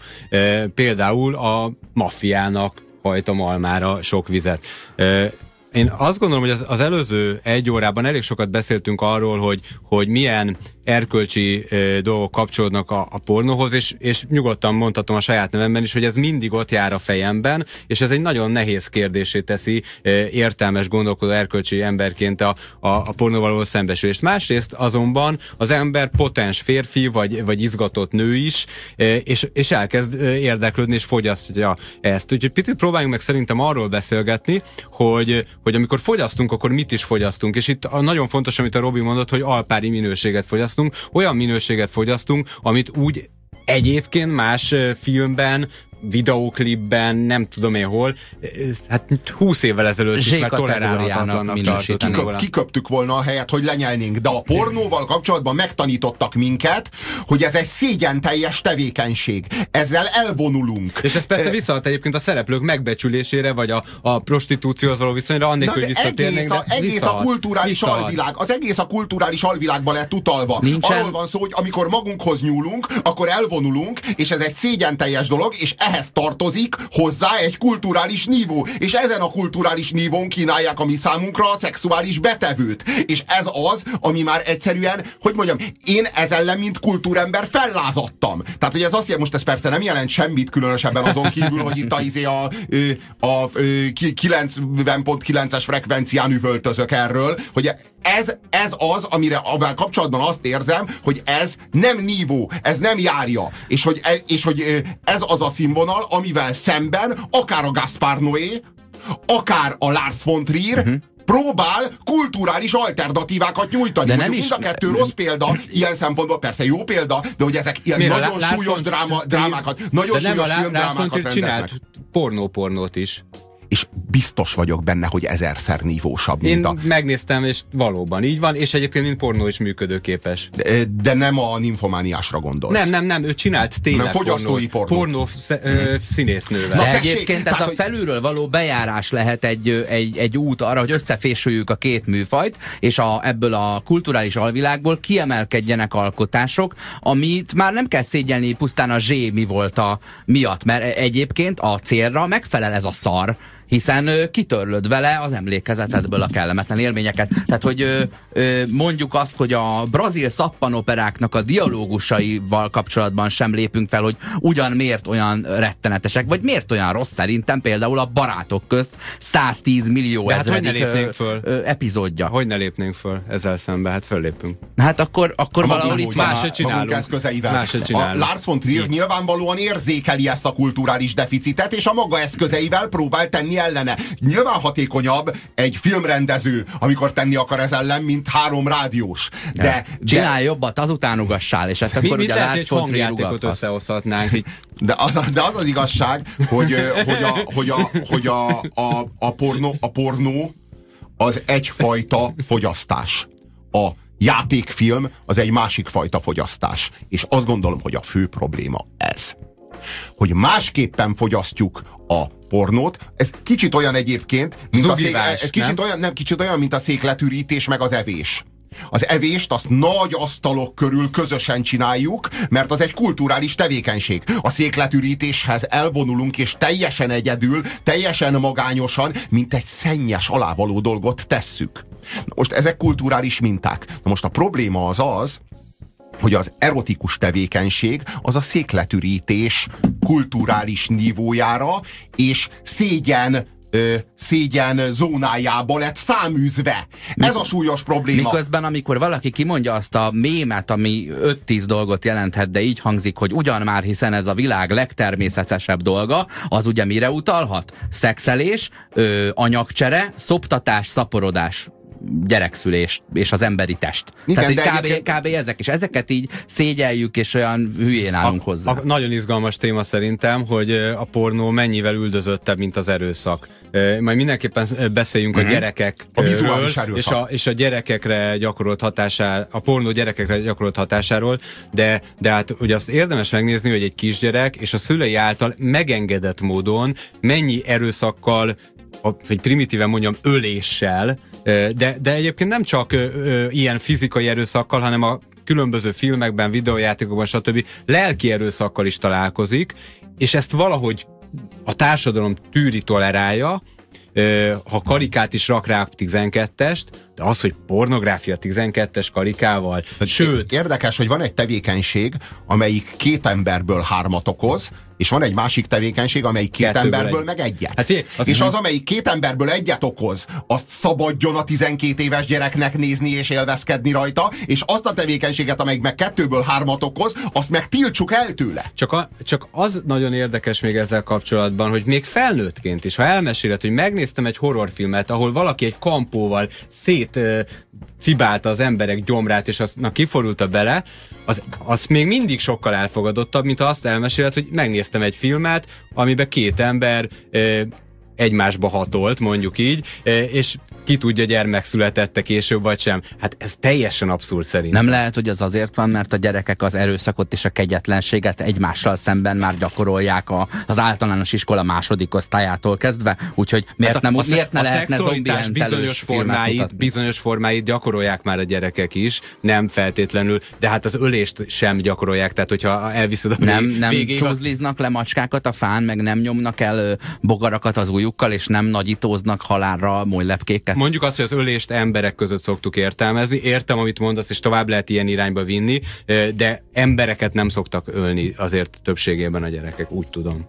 Például a maffiának hajt a malmára sok vizet. Én azt gondolom, hogy az előző egy órában elég sokat beszéltünk arról, hogy milyen erkölcsi dolgok kapcsolódnak a pornóhoz, és nyugodtan mondhatom a saját nevemben is, hogy ez mindig ott jár a fejemben, és ez egy nagyon nehéz kérdésé teszi értelmes gondolkodó erkölcsi emberként a pornóval való szembesülést. Másrészt azonban az ember potens férfi, vagy izgatott nő is, és elkezd érdeklődni, és fogyasztja ezt. Úgyhogy picit próbáljunk meg szerintem arról beszélgetni, hogy amikor fogyasztunk, akkor mit is fogyasztunk. És itt nagyon fontos, amit a Robi mondott, hogy alpári minőséget fogyasztunk, olyan minőséget fogyasztunk, amit úgy egyébként más filmben, videóklipben, nem tudom én hol, hát 20 évvel ezelőtt is már tolerálhatatlannak tartottunk volna.
Kiköptük volna a helyet, hogy lenyelnénk, de a pornóval kapcsolatban megtanítottak minket, hogy ez egy szégyenteljes tevékenység. Ezzel elvonulunk.
És ez persze visszaad egyébként a szereplők megbecsülésére, vagy a prostitúcióhoz való viszonyra, annélkül, hogy visszatérnénk, de
egész a kulturális alvilág, az egész a kulturális alvilágba lett utalva.
Nincsen.
Arról van szó, hogy amikor magunkhoz nyúlunk, akkor elvonulunk, és ez egy szégyenteljes dolog, és ehhez tartozik hozzá egy kulturális nívó, és ezen a kulturális nívón kínálják a mi számunkra a szexuális betevőt. És ez az, ami már egyszerűen, hogy mondjam, én ez ellen, mint kultúrember fellázadtam. Tehát, hogy ez azt jelenti, most ez persze nem jelent semmit különösebben azon kívül, hogy itt a 90.9-es frekvencián üvöltözök erről, hogy ez az, amivel kapcsolatban azt érzem, hogy ez nem nívó, ez nem járja, és hogy ez az a színvonal, amivel szemben akár a Gaspar Noé, akár a Lars von Trier próbál kulturális alternatívákat nyújtani.
De nem is,
mind a kettő rossz példa, ilyen szempontból persze jó példa, de hogy ezek ilyen nagyon súlyos drámákat, nagyon súlyos filmdrámákat rendeznek.
Pornót is.
És biztos vagyok benne, hogy 1000-szer nívósabb, mint
Én megnéztem, és valóban így van, és egyébként mint pornó is működőképes.
De nem a Nymfomániásra gondolsz.
Nem, ő csinált tényleg
fogyasztói
pornó színésznővel.
De egyébként ez a felülről való bejárás lehet egy út arra, hogy összefésüljük a két műfajt, és ebből a kulturális alvilágból kiemelkedjenek alkotások, amit már nem kell szégyelni pusztán a mi volt miatt, mert egyébként a célra megfelel ez a szar, hiszen kitörlöd vele az emlékezetedből a kellemetlen élményeket. Tehát, hogy mondjuk azt, hogy a brazil szappanoperáknak a dialógusaival kapcsolatban sem lépünk fel, hogy ugyan miért olyan rettenetesek, vagy miért olyan rossz. Szerintem például a Barátok közt 110 millió ezredik epizódja.
Hogy ne lépnénk föl ezzel szemben? Hát föllépünk.
Hát akkor valahol itt
más se csinálunk.
Eszközeivel. A Lars von Trier nyilvánvalóan érzékeli ezt a kulturális deficitet, és a maga eszközeivel próbál tenni ellene. Nyilván hatékonyabb egy filmrendező, amikor tenni akar ez ellen, mint 3 rádiós.
Csinálj jobbat, azután ugassál, és ezt akkor ugye Lars von Trier ugathat.
Összehozhatnánk.
De az igazság, hogy a pornó az egyfajta fogyasztás. A játékfilm az egy másik fajta fogyasztás. És azt gondolom, hogy a fő probléma ez. Hogy másképpen fogyasztjuk a pornót. Ez kicsit olyan egyébként, mint kicsit olyan, mint a székletürítés meg az evés. Az evést azt nagy asztalok körül közösen csináljuk, mert az egy kulturális tevékenység. A székletürítéshez elvonulunk, és teljesen egyedül, teljesen magányosan, mint egy szennyes, alávaló dolgot tesszük. Na most ezek kulturális minták. Na most a probléma az, hogy az erotikus tevékenység az a székletürítés kulturális nívójára és szégyen zónájába lett száműzve. Ez a súlyos probléma.
Miközben, amikor valaki kimondja azt a mémet, ami 5-10 dolgot jelenthet, de így hangzik, hogy ugyan már, hiszen ez a világ legtermészetesebb dolga, az ugye mire utalhat? Szexelés, anyagcsere, szoptatás, szaporodás, gyerekszülés és az emberi test. Igen, tehát kb. Ezek, és ezeket így szégyeljük, és olyan hülyén állunk hozzá.
Nagyon izgalmas téma szerintem, hogy a pornó mennyivel üldözöttebb, mint az erőszak. Majd mindenképpen beszéljünk a gyerekekről, és a gyerekekre gyakorolt hatásáról, a pornó gyerekekre gyakorolt hatásáról, de hát ugye azt érdemes megnézni, hogy egy kisgyerek és a szülei által megengedett módon mennyi erőszakkal, vagy primitíven mondjam, öléssel, de egyébként nem csak ilyen fizikai erőszakkal, hanem a különböző filmekben, videójátékokban, stb. Lelki erőszakkal is találkozik, és ezt valahogy a társadalom tűri, tolerálja, ha karikát is rak rá 12-est, de az, hogy pornográfia 12-es karikával, sőt...
Érdekes, hogy van egy tevékenység, amelyik 2 emberből 3-at okoz, és van egy másik tevékenység, amelyik 2 emberből meg 1-et. Hát és az, amelyik 2 emberből 1-et okoz, azt szabadjon a 12 éves gyereknek nézni és élvezkedni rajta, és azt a tevékenységet, amelyik meg 2-ből 3-at okoz, azt meg tiltsuk el tőle.
Csak az nagyon érdekes még ezzel kapcsolatban, hogy még felnőttként is, ha elmeséled, hogy megnéztem egy horrorfilmet, ahol valaki egy kampóval cibálta az emberek gyomrát, és aztán kiforulta bele, az még mindig sokkal elfogadottabb, mint ha azt elmeséled, hogy megnéztem egy filmet, amiben 2 ember egymásba hatolt, mondjuk így, és ki tudja, gyermek születette később, vagy sem. Hát ez teljesen abszurd szerintem.
Nem lehet, hogy az azért van, mert a gyerekek az erőszakot és a kegyetlenséget egymással szemben már gyakorolják az általános iskola második osztályától kezdve, úgyhogy miért ne lehetne zombientelős
bizonyos formáit gyakorolják már a gyerekek is, nem feltétlenül, de hát az ölést sem gyakorolják, tehát hogyha elviszed a
nem csúzliznak le macskákat a fán, meg nem nyomnak el bogarakat az ujjukkal, és nem nagyítóznak halálra molylepkéket.
Mondjuk azt, hogy az ölést emberek között szoktuk értelmezni. Értem, amit mondasz, és tovább lehet ilyen irányba vinni, de embereket nem szoktak ölni azért többségében a gyerekek, úgy tudom.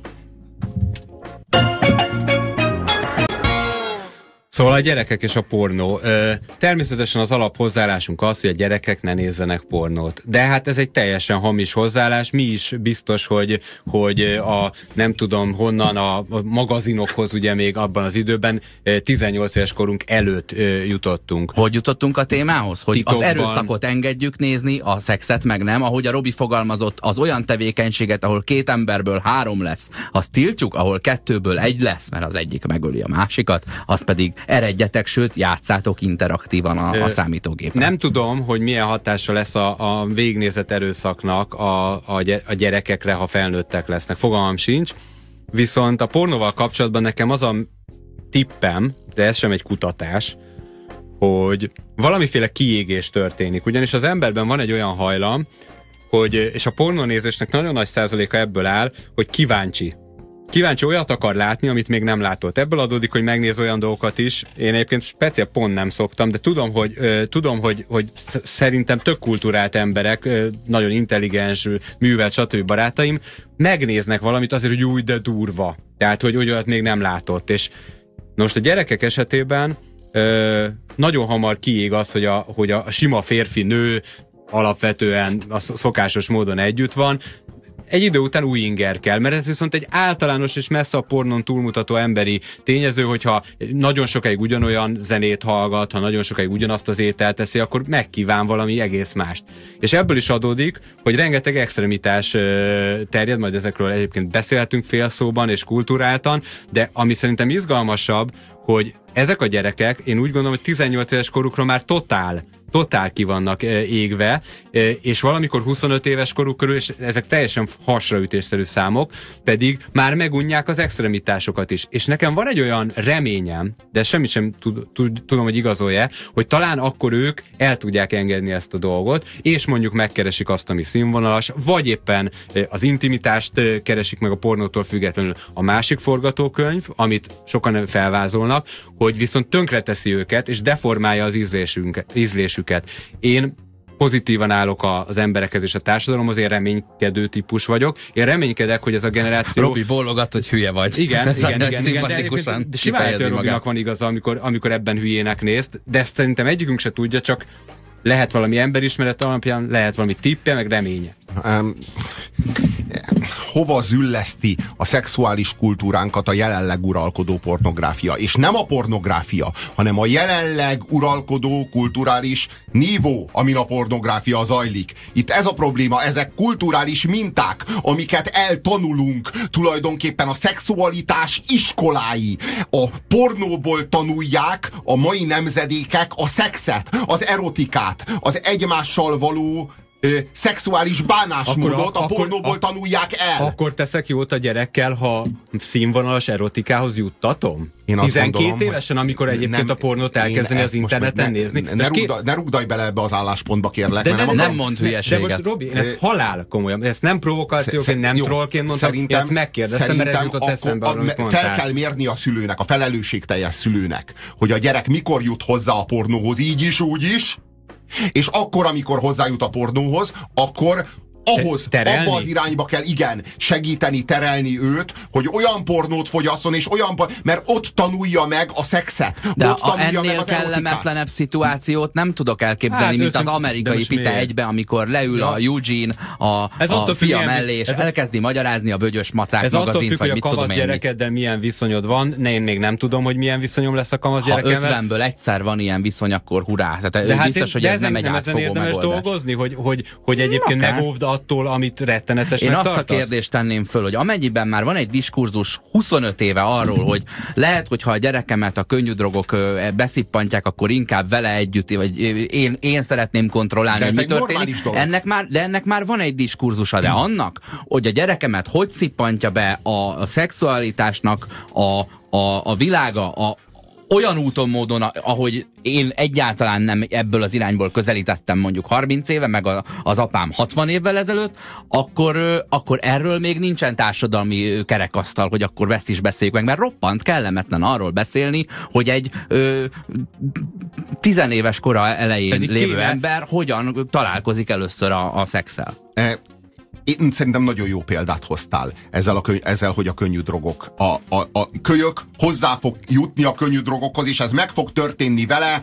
Szóval a gyerekek és a pornó. Természetesen az alaphozzáállásunk az, hogy a gyerekek ne nézzenek pornót. De hát ez egy teljesen hamis hozzáállás. Mi is biztos, hogy a nem tudom honnan a magazinokhoz ugye még abban az időben 18 éves korunk előtt jutottunk.
Hogy jutottunk a témához? Hogy
titokban...
az erőszakot engedjük nézni, a szexet meg nem. Ahogy a Robi fogalmazott, az olyan tevékenységet, ahol 2 emberből 3 lesz, azt tiltjuk, ahol 2-ből 1 lesz, mert az egyik megöli a másikat, az pedig eredjetek, sőt, játszátok interaktívan a számítógépen.
Nem tudom, hogy milyen hatása lesz a végnézett erőszaknak a gyerekekre, ha felnőttek lesznek. Fogalmam sincs. Viszont a pornóval kapcsolatban nekem az a tippem, de ez sem egy kutatás, hogy valamiféle kiégés történik. Ugyanis az emberben van egy olyan hajlam, és a pornónézésnek nagyon nagy százaléka ebből áll, hogy kíváncsi olyat akar látni, amit még nem látott. Ebből adódik, hogy megnéz olyan dolgokat is. Én egyébként speciál pont nem szoktam, de tudom, hogy szerintem tök kulturált emberek, nagyon intelligens, művelt, stb. Barátaim megnéznek valamit azért, hogy új, de durva. Tehát, hogy olyat még nem látott. És most a gyerekek esetében nagyon hamar kiég az, hogy a sima férfi-nő alapvetően a szokásos módon együtt van. Egy idő után új inger kell, mert ez viszont egy általános és messze a pornon túlmutató emberi tényező, hogyha nagyon sokáig ugyanolyan zenét hallgat, ha nagyon sokáig ugyanazt az ételt teszi, akkor megkíván valami egész mást. És ebből is adódik, hogy rengeteg extremitás terjed, majd ezekről egyébként beszélhetünk félszóban és kulturáltan, de ami szerintem izgalmasabb, hogy ezek a gyerekek, én úgy gondolom, hogy 18 éves korukra már totál ki vannak égve, és valamikor 25 éves koruk körül, és ezek teljesen hasraütésszerű számok, pedig már megunják az extremitásokat is. És nekem van egy olyan reményem, de semmit sem tudom, hogy igazolja, hogy talán akkor ők el tudják engedni ezt a dolgot, és mondjuk megkeresik azt, ami színvonalas, vagy éppen az intimitást keresik meg a pornótól függetlenül. A másik forgatókönyv, amit sokan felvázolnak, hogy viszont tönkreteszi őket, és deformálja az ízlésüket. Én pozitívan állok az emberekhez és a társadalomhoz, én reménykedő típus vagyok. Én reménykedek, hogy ez a generáció...
Robi bólogat, hogy hülye vagy.
Igen, de simán Robinak van igaza, amikor ebben hülyének nézt, de ezt szerintem egyikünk se tudja, csak lehet valami emberismeret alapján, lehet valami tippje, meg reménye.
Hova zülleszti a szexuális kultúránkat a jelenleg uralkodó pornográfia? És nem a pornográfia, hanem a jelenleg uralkodó kulturális nívó, amin a pornográfia zajlik. Itt ez a probléma, ezek kulturális minták, amiket eltanulunk, tulajdonképpen a szexualitás iskolái. A pornóból tanulják a mai nemzedékek a szexet, az erotikát, az egymással való szexuális bánásmódot a pornóból tanulják el.
Akkor teszek jót a gyerekkel, ha színvonalas erotikához juttatom?
Én
12
gondolom,
évesen, amikor egyébként a pornót elkezdeni az interneten nézni.
Ne rugdalj bele ebbe az álláspontba, kérlek.
De nem mond hülyeséget.
De most, Robi, én ezt halál komolyan, ezt nem provokációként, nem trollként mondtam, én ezt megkérdeztem, mert ez jutott eszembe arra, amit mondtál.
Fel kell mérni a szülőnek, a felelősségteljes szülőnek, hogy a gyerek mikor jut hozzá a pornóhoz, így is, úgy is, és akkor, amikor hozzájut a pornóhoz, akkor abba az irányba kell, igen, segíteni, terelni őt, hogy olyan pornót fogyasszon, és mert ott tanulja meg a szexet.
De
ott tanulja
ennél
meg az
kellemetlenebb szituációt nem tudok elképzelni, mint az amerikai Pite egybe, amikor leül a Eugene a fia mellé, és elkezdi magyarázni a Bögyös Macák magazint, vagy mit tudom én.
Ez attól függ, hogy a kamasz gyerekeddel milyen viszonyod van. Én még nem tudom, hogy milyen viszonyom lesz a kamasz gyerekemmel.
Ha 50-ből egyszer van ilyen viszony, akkor hurrá. Tehát biztos, hogy ez nem egy átfogó megoldás.
Dolgozni, hogy egyébként megóvd attól, amit rettenetesnek tartasz?
Én azt a kérdést tenném föl, hogy amennyiben már van egy diskurzus 25 éve arról, hogy lehet, hogyha a gyerekemet a könnyű drogok beszippantják, akkor inkább vele együtt, vagy én szeretném kontrollálni, hogy mi történik. Ennek már van egy diskurzusa, de annak, hogy a gyerekemet hogy szippantja be a szexualitásnak a világa, olyan úton, módon, ahogy én egyáltalán nem ebből az irányból közelítettem mondjuk 30 éve, meg az apám 60 évvel ezelőtt, akkor erről még nincsen társadalmi kerekasztal, hogy akkor ezt is beszéljük meg, mert roppant kellemetlen arról beszélni, hogy egy 10 éves kora elején lévő ember hogyan találkozik először a szexszel.
Én szerintem nagyon jó példát hoztál ezzel, hogy a könnyű drogok. A kölyök hozzá fog jutni a könnyű drogokhoz, és ez meg fog történni vele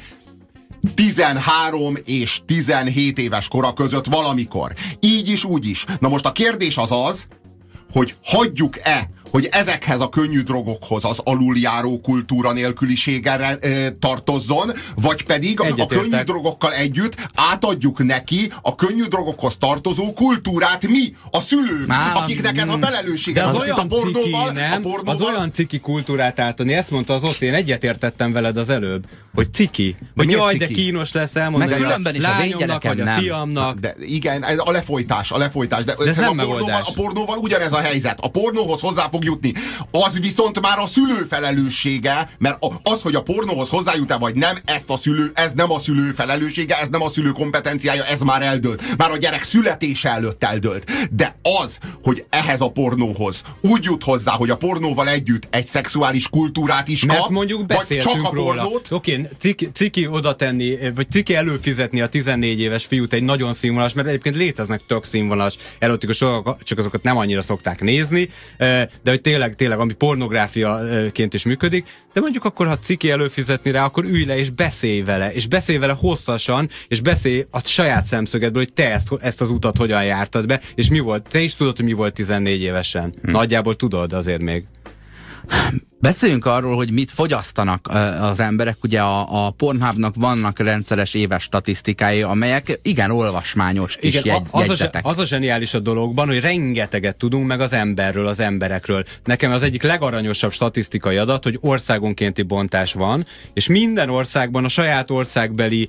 13 és 17 éves kora között valamikor. Így is, úgy is. Na most a kérdés az, hogy hagyjuk-e, hogy ezekhez a könnyű drogokhoz az aluljáró kultúra nélküliséggel tartozzon, vagy pedig a könnyű drogokkal együtt átadjuk neki a könnyű drogokhoz tartozó kultúrát mi, a szülők, akiknek ez a felelőssége.
De az olyan ciki, az olyan ciki kultúrát átadni, ezt mondta az Oszén, egyetértettem veled az előbb, hogy ciki, hogy jaj, de kínos lesz elmondani,
hogy a lányomnak, vagy a
fiamnak.
De igen, ez a lefolytás. De
ez nem
a pornóval ugyanez a helyzet. A pornóhoz hozzá fog jutni. Az viszont már a szülő felelőssége, mert az, hogy a pornóhoz hozzájut-e vagy nem, ez nem a szülő felelőssége, ez nem a szülő kompetenciája, ez már eldőlt. Már a gyerek születése előtt eldőlt. De az, hogy ehhez a pornóhoz úgy jut hozzá, hogy a pornóval együtt egy szexuális kultúrát is kap,
mert mondjuk
vagy csak a pornót.
Oké, ciki oda tenni, vagy ciki előfizetni a 14 éves fiút egy nagyon színvonalas, mert egyébként léteznek tök színvonalas erotikus dolgok, csak azokat nem annyira szokták nézni, de hogy tényleg, ami pornográfiaként is működik, de mondjuk akkor, ha ciki előfizetni rá, akkor ülj le és beszélj vele hosszasan, és beszélj a saját szemszögedből, hogy te ezt az utat hogyan jártad be, és mi volt, te is tudod, hogy mi volt 14 évesen. Nagyjából tudod azért még.
Beszéljünk arról, hogy mit fogyasztanak az emberek. Ugye a Pornhubnak vannak rendszeres éves statisztikái, amelyek igen olvasmányos kis jegyzetek.
Az a zseniális a dologban, hogy rengeteget tudunk meg az emberről, az emberekről. Nekem az egyik legaranyosabb statisztikai adat, hogy országonkénti bontás van, és minden országban a saját országbeli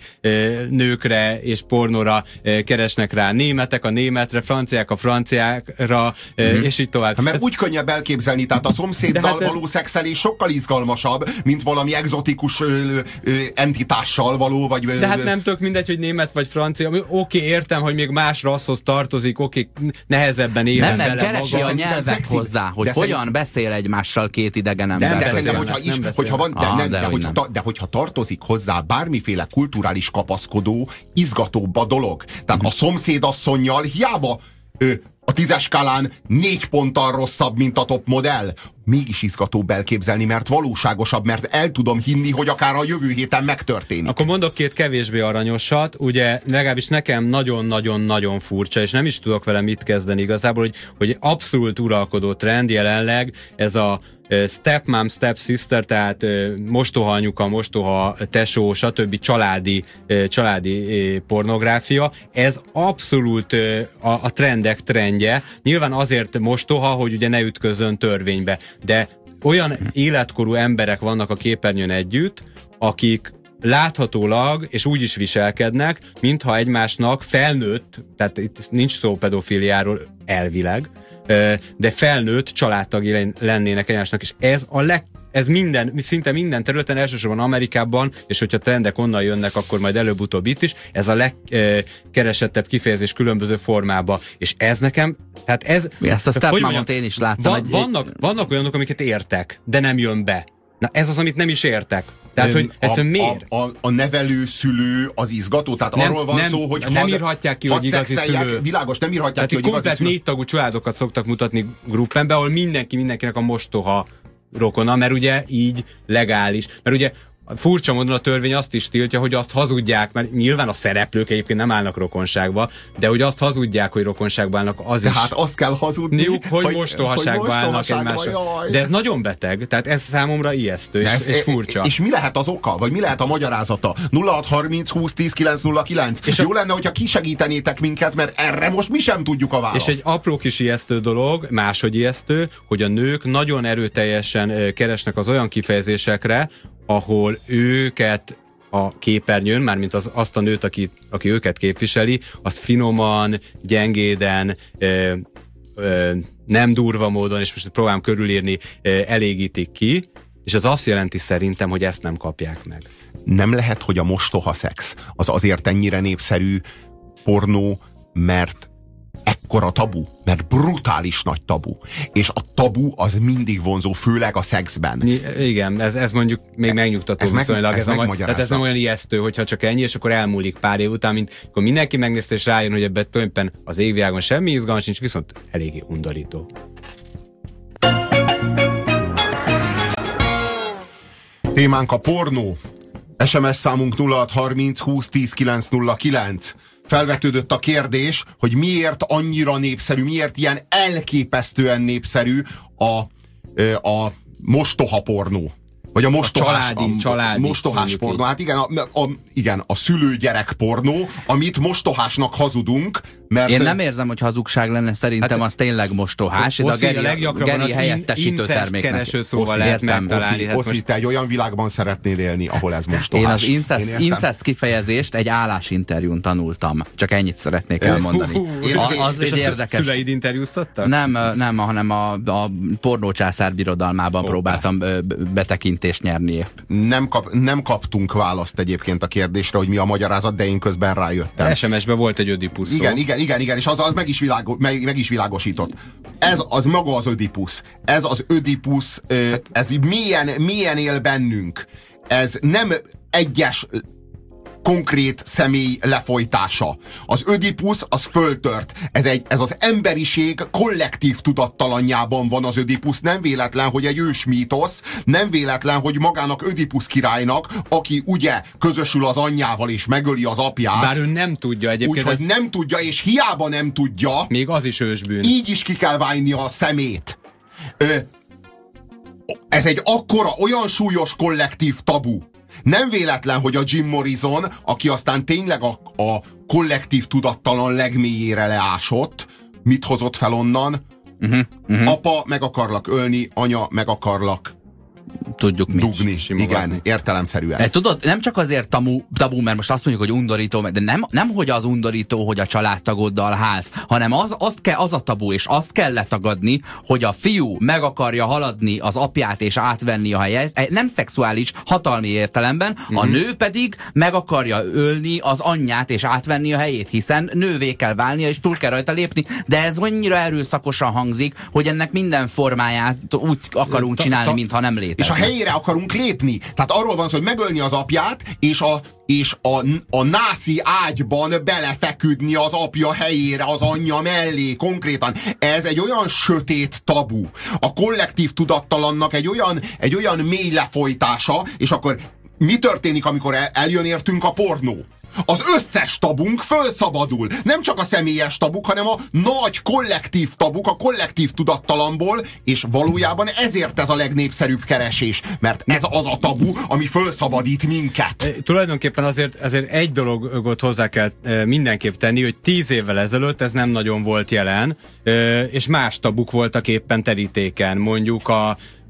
nőkre és pornóra keresnek rá. Németek a németre, franciák a franciákra, és így tovább.
Mert úgy könnyebb elképzelni, tehát a szomszéddal való szexelés sokkal izgalmasabb, mint valami egzotikus entitással való, vagy...
De hát nem tök mindegy, hogy német vagy francia. Oké, értem, hogy még más rasszhoz tartozik, nehezebben élhez vele maga.
Nem keresi a nyelvet hozzá, hogy hogyan beszél egymással két idegen ember.
De hogyha tartozik hozzá bármiféle kulturális kapaszkodó, izgatóbb a dolog. Tehát a szomszédasszonnyal hiába a 10-es skálán 4 ponttal rosszabb, mint a top modell. Mégis izgatóbb elképzelni, mert valóságosabb, mert el tudom hinni, hogy akár a jövő héten megtörténik.
Akkor mondok két kevésbé aranyosat, ugye legalábbis nekem nagyon-nagyon-nagyon furcsa, és nem is tudok vele mit kezdeni igazából, hogy abszolút uralkodó trend jelenleg ez a stepmom, stepsister, tehát mostoha anyuka, mostoha tesó, stb. családi pornográfia. Ez abszolút a trendek trendje. Nyilván azért mostoha, hogy ugye ne ütközzön törvénybe, de olyan életkorú emberek vannak a képernyőn együtt, akik láthatólag, és úgy is viselkednek, mintha egymásnak felnőtt, tehát itt nincs szó pedofiliáról elvileg, de felnőtt családtagja lennének egymásnak, és ez szinte minden területen, elsősorban Amerikában, és hogyha trendek onnan jönnek, akkor majd előbb-utóbb itt is, ez a legkeresettebb kifejezés különböző formába, és ez nekem, tehát ez...
Ezt a stepmamot én is láttam.
Vannak olyanok, amiket értek, de nem jön be. Na ez az, amit nem is értek. Tehát, hogy ez miért?
A nevelő-szülő az izgató, tehát arról van szó, hogy
nem írhatják ki, hogy igazi szülő.
Világos, nem írhatják ki, hogy igazi szülő.
Tehát 4 tagú családokat szoktak mutatni gruppenbe, ahol mindenkinek a mostoha rokona, mert ugye így legális. Mert ugye furcsa módon a törvény azt is tiltja, hogy azt hazudják, mert nyilván a szereplők egyébként nem állnak rokonságba, de hogy azt hazudják, hogy rokonságba állnak, az
de
is.
Hát azt kell hazudniuk,
hogy mostohaságba állnak egymásra. De ez nagyon beteg, tehát ez számomra ijesztő, és furcsa.
És mi lehet az oka? Vagy mi lehet a magyarázata? 0630 20 10 909. És jó lenne, hogyha kisegítenétek minket, mert erre most mi sem tudjuk a választ.
És egy apró kis ijesztő dolog, máshogy ijesztő, hogy a nők nagyon erőteljesen keresnek az olyan kifejezésekre, ahol őket a képernyőn, mármint azt a nőt, aki őket képviseli, azt finoman, gyengéden, nem durva módon, és most próbálom körülírni, elégítik ki, és az azt jelenti szerintem, hogy ezt nem kapják meg.
Nem lehet, hogy a mostoha szex az azért ennyire népszerű pornó, mert ekkora tabu, mert brutális nagy tabu. És a tabu az mindig vonzó, főleg a szexben.
Igen, ez mondjuk még megnyugtató viszonylag. Ez nem olyan ijesztő, hogyha csak ennyi, és akkor elmúlik pár év után, mint akkor mindenki megnézte, és rájön, hogy ebben tulajdonképpen az égvilágon semmi izgalmas nincs, viszont eléggé undorító.
Témánk a pornó. SMS számunk 0630 20 10 909. Felvetődött a kérdés, hogy miért annyira népszerű, miért ilyen elképesztően népszerű a mostoha pornó. Vagy a mostohás pornó. Hát igen, a szülő-gyerek pornó, amit mostohásnak hazudunk, mert...
Én nem érzem, hogy hazugság lenne, szerintem az tényleg mostohás, de a Geri helyettesítő terméknek.
Kereső szóval lehet megtalálni.
Oszi, te egy olyan világban szeretnél élni, ahol ez mostohás.
Én az incest kifejezést egy állásinterjún tanultam. Csak ennyit szeretnék elmondani. Az egy érdekes.
Szüleid interjúztattak?
Nem, hanem a pornócsászár birodalmában próbáltam betekintést nyerni.
Nem kaptunk választ egyébként a kérdésre, hogy mi a magyarázat, de én közben rájöttem.
SMS-ben volt egy ödipusz szó.
Igen, és az meg is világosított. Ez az maga az ödipusz. Ez az ödipusz, ez milyen él bennünk. Ez nem egyes konkrét személy lefolytása. Az ödipusz az föltört. Ez az emberiség kollektív tudattalanjában van az ödipusz. Nem véletlen, hogy egy ősmítosz, nem véletlen, hogy magának Ödipusz királynak, aki ugye közösül az anyjával és megöli az apját.
Bár ő nem tudja egyébként.
Úgyhogy nem tudja, és hiába nem tudja.
Még az is ősbűn.
Így is ki kell válni a szemét. Ez egy akkora, olyan súlyos kollektív tabu. Nem véletlen, hogy a Jim Morrison, aki aztán tényleg a kollektív tudattalan legmélyére leásott, mit hozott fel onnan? Apa, meg akarlak ölni, anya, meg akarlak
tudjuk
dugni. Igen, értelemszerűen.
Tudod, nem csak azért tabu, mert most azt mondjuk, hogy undorító, de nem hogy az undorító, hogy a családtagoddal hálsz, hanem az a tabu, és azt kell letagadni, hogy a fiú meg akarja haladni az apját és átvenni a helyet, nem szexuális, hatalmi értelemben, a nő pedig meg akarja ölni az anyját és átvenni a helyét, hiszen nővé kell válnia és túl kell rajta lépni, de ez annyira erőszakosan hangzik, hogy ennek minden formáját úgy akarunk csinálni, mintha nem létezne.
És a helyére akarunk lépni. Tehát arról van szó, hogy megölni az apját, és a nászi ágyban belefeküdni az apja helyére, az anyja mellé konkrétan. Ez egy olyan sötét tabu. A kollektív tudattalannak egy olyan mély lefolytása, és akkor mi történik, amikor eljön értünk a pornó? Az összes tabunk fölszabadul. Nem csak a személyes tabuk, hanem a nagy kollektív tabuk, a kollektív tudattalamból, és valójában ezért ez a legnépszerűbb keresés, mert ez az a tabu, ami fölszabadít minket.
Tulajdonképpen azért egy dologot hozzá kell mindenképp tenni, hogy 10 évvel ezelőtt ez nem nagyon volt jelen, és más tabuk voltak éppen terítéken. Mondjuk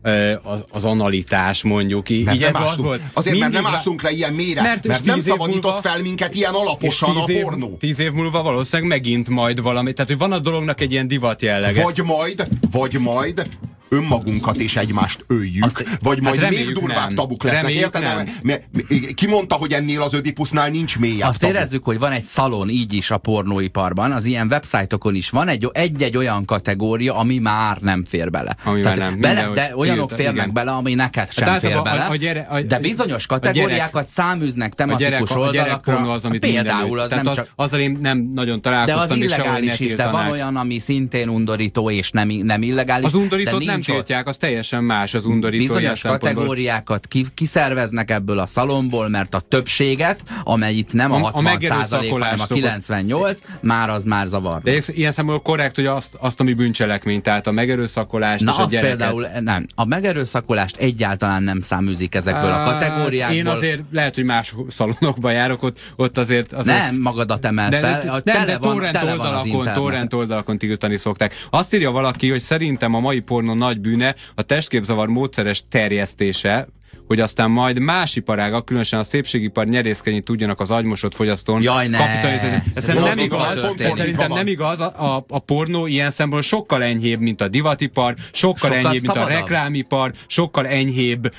az analitás, mondjuk. Így ez az volt.
Azért, mert nem ástunk le ilyen mélyre, mert nem szabadított fel minket ilyen alaposan a pornó.
10 év múlva valószínűleg megint majd valami. Tehát, hogy van a dolognak egy ilyen divat jellege.
Vagy majd önmagunkat és egymást öljük, vagy majd még durvább tabuk lesznek. Érted? Ki mondta, hogy ennél az Ödipusznál nincs mélyebb
Azt
tabu?
érezzük, hogy van egy szalon így is a pornóiparban, az ilyen websájtokon is van egy-egy olyan kategória, ami már nem fér bele. De olyanok férnek bele, ami neked sem fér bele. De bizonyos kategóriákat száműznek tematikus oldalakra.
Az, amit
például az nem csak...
Azzal én nem nagyon találkoztam.
De az illegális is, de van olyan, ami szintén undorító és nem illegális.
Az undorítót nem tiltják, az teljesen más az undorító.
Bizonyos kategóriákat kiszerveznek ebből a szalomból, mert a többséget, amely itt nem a 60%, hanem a 98, már zavar.
De ilyen szempontból korrekt, hogy azt ami bűncselekmény, tehát a megerőszakolást és a gyereket.
Például nem. A megerőszakolást egyáltalán nem száműzik ezekből a kategóriákból.
Én azért lehet, hogy más szalonokba járok, ott azért
nem magadat emel fel,
de torrent oldalakon tiltani szokták. Azt írja valaki, hogy szerintem a mai pornó nagy bűne a testképzavar módszeres terjesztése, hogy aztán majd más iparágak, különösen a szépségipar nyerészkedni tudjanak az agymosott fogyasztón kapitalizálni. Ez szerintem nem igaz. A pornó ilyen szempontból sokkal enyhébb, mint a divatipar, sokkal enyhébb, mint a reklámipar, sokkal enyhébb,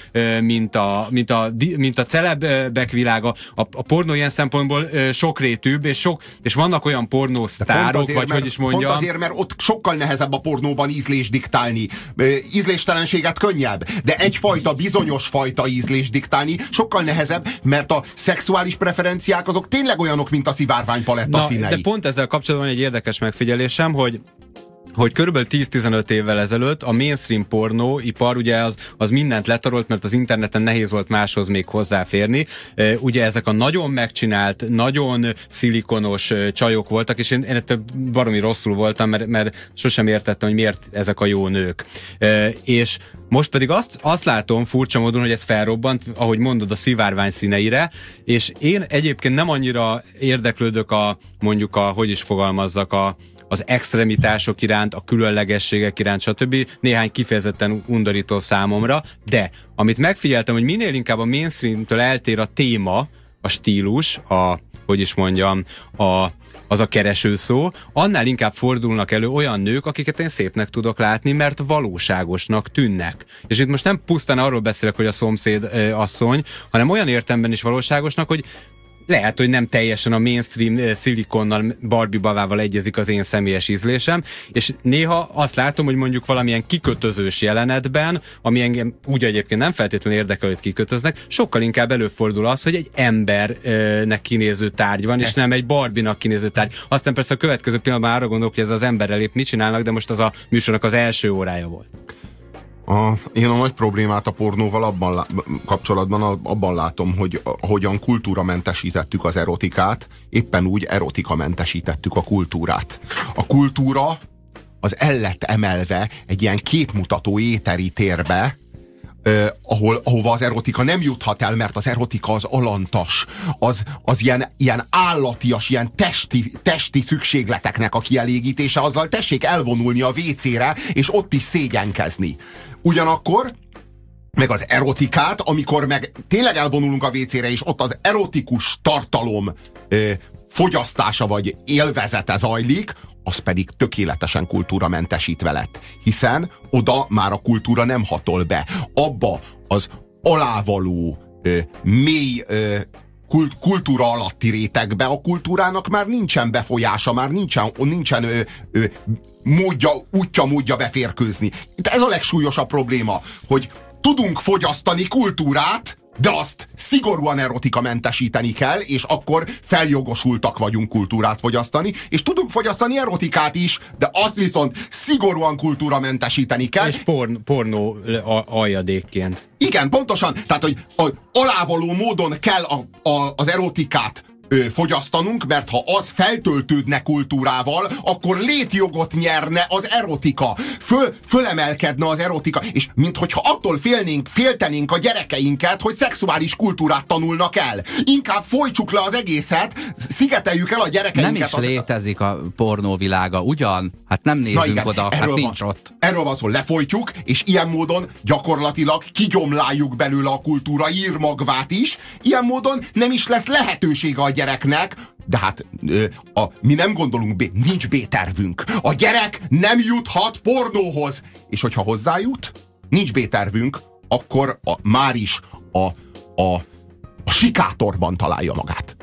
mint a celebek világa. A pornó ilyen szempontból sokrétűbb, és vannak olyan pornósztárok, vagy hogy is mondjam.
Pont azért, mert ott sokkal nehezebb a pornóban ízlés diktálni. Ízléstelenséget könnyebb, de egyfajta bizonyos fajta ízlés diktálni sokkal nehezebb, mert a szexuális preferenciák azok tényleg olyanok, mint a szivárványpaletta színei.
De pont ezzel kapcsolatban egy érdekes megfigyelésem, hogy körülbelül 10-15 évvel ezelőtt a mainstream pornóipar ugye az mindent letarolt, mert az interneten nehéz volt máshoz még hozzáférni. Ugye ezek a nagyon megcsinált, nagyon szilikonos csajok voltak, és én ettől baromi rosszul voltam, mert sosem értettem, hogy miért ezek a jó nők. És most pedig azt látom furcsa módon, hogy ez felrobbant, ahogy mondod, a szivárvány színeire, és én egyébként nem annyira érdeklődök hogy is fogalmazzak, az extremitások iránt, a különlegességek iránt, stb. Néhány kifejezetten undorító számomra, de amit megfigyeltem, hogy minél inkább a mainstreamtől eltér a téma, a stílus, az a kereső szó, annál inkább fordulnak elő olyan nők, akiket én szépnek tudok látni, mert valóságosnak tűnnek. És itt most nem pusztán arról beszélek, hogy a szomszéd asszony, hanem olyan értelemben is valóságosnak, hogy lehet, hogy nem teljesen a mainstream szilikonnal, Barbie bavával egyezik az én személyes ízlésem, és néha azt látom, hogy mondjuk valamilyen kikötözős jelenetben, ami engem úgy egyébként nem feltétlenül érdekel, hogy kikötöznek, sokkal inkább előfordul az, hogy egy embernek kinéző tárgy van, és nem egy Barbie-nak kinéző tárgy. Aztán persze a következő pillanatban arra gondolok, hogy ez az emberrel épp mit csinálnak, de most az a műsornak az első órája volt.
Én a nagy problémát a pornóval kapcsolatban abban látom, hogy hogyan kultúramentesítettük az erotikát, éppen úgy erotika-mentesítettük a kultúrát. A kultúra az el lett emelve egy ilyen képmutató éteri térbe, ahova az erotika nem juthat el, mert az erotika az alantas, az ilyen állatias, ilyen testi szükségleteknek a kielégítése, azzal tessék elvonulni a WC-re, és ott is szégyenkezni. Ugyanakkor meg az erotikát, amikor meg tényleg elvonulunk a WC-re, és ott az erotikus tartalom fogyasztása vagy élvezete zajlik, az pedig tökéletesen kultúramentesítve lett. Hiszen oda már a kultúra nem hatol be. Abba az alávaló, mély kultúra alatti rétegbe a kultúrának már nincsen befolyása, már nincsen útja beférkőzni. Itt ez a legsúlyosabb probléma, hogy tudunk fogyasztani kultúrát, de azt szigorúan erotika-mentesíteni kell, és akkor feljogosultak vagyunk kultúrát fogyasztani, és tudunk fogyasztani erotikát is, de azt viszont szigorúan kultúra-mentesíteni kell.
És pornó aljadékként.
Igen, pontosan. Tehát, hogy alávaló módon kell az erotikát fogyasztanunk, mert ha az feltöltődne kultúrával, akkor létjogot nyerne az erotika. Fölemelkedne az erotika, és minthogyha attól féltenénk a gyerekeinket, hogy szexuális kultúrát tanulnak el. Inkább folytsuk le az egészet, szigeteljük el a gyerekeinket.
Nem is létezik a pornóvilága, ugyan? Hát nem nézünk oda, hát nincs ott.
Erről van szó, lefolytjuk, és ilyen módon gyakorlatilag kigyomláljuk belőle a kultúra írmagvát is, ilyen módon nem is lesz lehetősége a gyereknek, de hát mi nem gondolunk, nincs B-tervünk. A gyerek nem juthat pornóhoz. És hogyha hozzájut, nincs B-tervünk, akkor már is a sikátorban találja magát.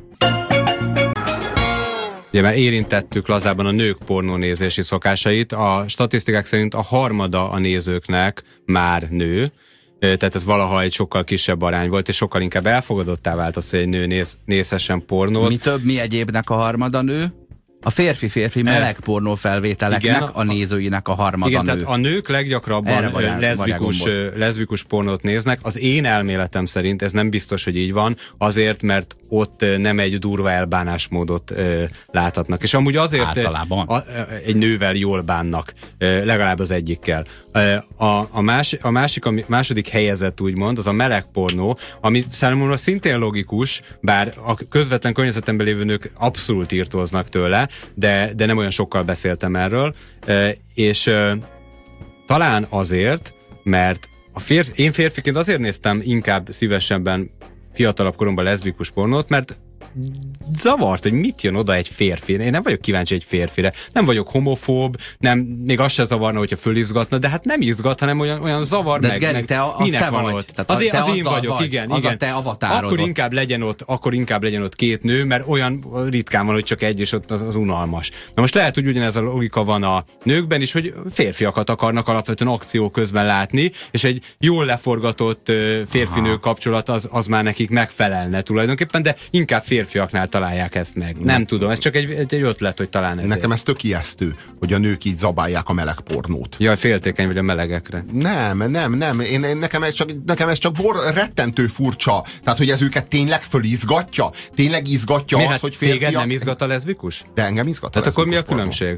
Ugye már érintettük lazában a nők pornónézési szokásait. A statisztikák szerint a harmada a nézőknek már nő, tehát ez valaha egy sokkal kisebb arány volt, és sokkal inkább elfogadottá vált az, hogy egy nő nézhessen pornót.
Mi több, mi egyébnek a harmada nő? A férfi meleg pornó felvételeknek, igen, a nézőinek a harmada
igen,
nő.
Tehát a nők leggyakrabban leszbikus pornót néznek. Az én elméletem szerint ez nem biztos, hogy így van, azért, mert ott nem egy durva elbánásmódot láthatnak. És amúgy azért
általában
egy nővel jól bánnak, legalább az egyikkel. A második helyezett úgymond, az a meleg pornó, ami számomra szintén logikus, bár a közvetlen környezetemben lévő nők abszolút írtóznak tőle, de nem olyan sokkal beszéltem erről, és talán azért, mert én férfiként azért néztem inkább szívesebben fiatalabb koromban leszbikus pornót, mert zavart, hogy mit jön oda egy férfi. Én nem vagyok kíváncsi egy férfire. Nem vagyok homofób, még az se zavarna, hogyha fölizgatna, de hát nem izgat, hanem olyan zavar
de
meg.
Geri, minek te van ott?
Az én vagyok, vagy. Igen.
A te avatárod.
Akkor inkább legyen ott két nő, mert olyan ritkán van, hogy csak egy, és ott az unalmas. Na most lehet, hogy ugyanez a logika van a nőkben is, hogy férfiakat akarnak alapvetően akció közben látni, és egy jól leforgatott férfi-nő kapcsolat az már nekik megfelelne tulajdonképpen, de inkább férfiaknál találják ezt meg. Nem tudom, ez csak egy ötlet, hogy talán ez.
Nekem ez tök ijesztő, hogy a nők így zabálják a meleg pornót.
Jaj, féltékeny vagy a melegekre.
Nem. Nekem ez csak rettentő furcsa. Tehát, hogy ez őket tényleg fölizgatja? Tényleg izgatja
miért,
az, hogy férfiak...
Téged nem izgat a leszbikus?
De engem izgat a
tehát akkor mi a különbség?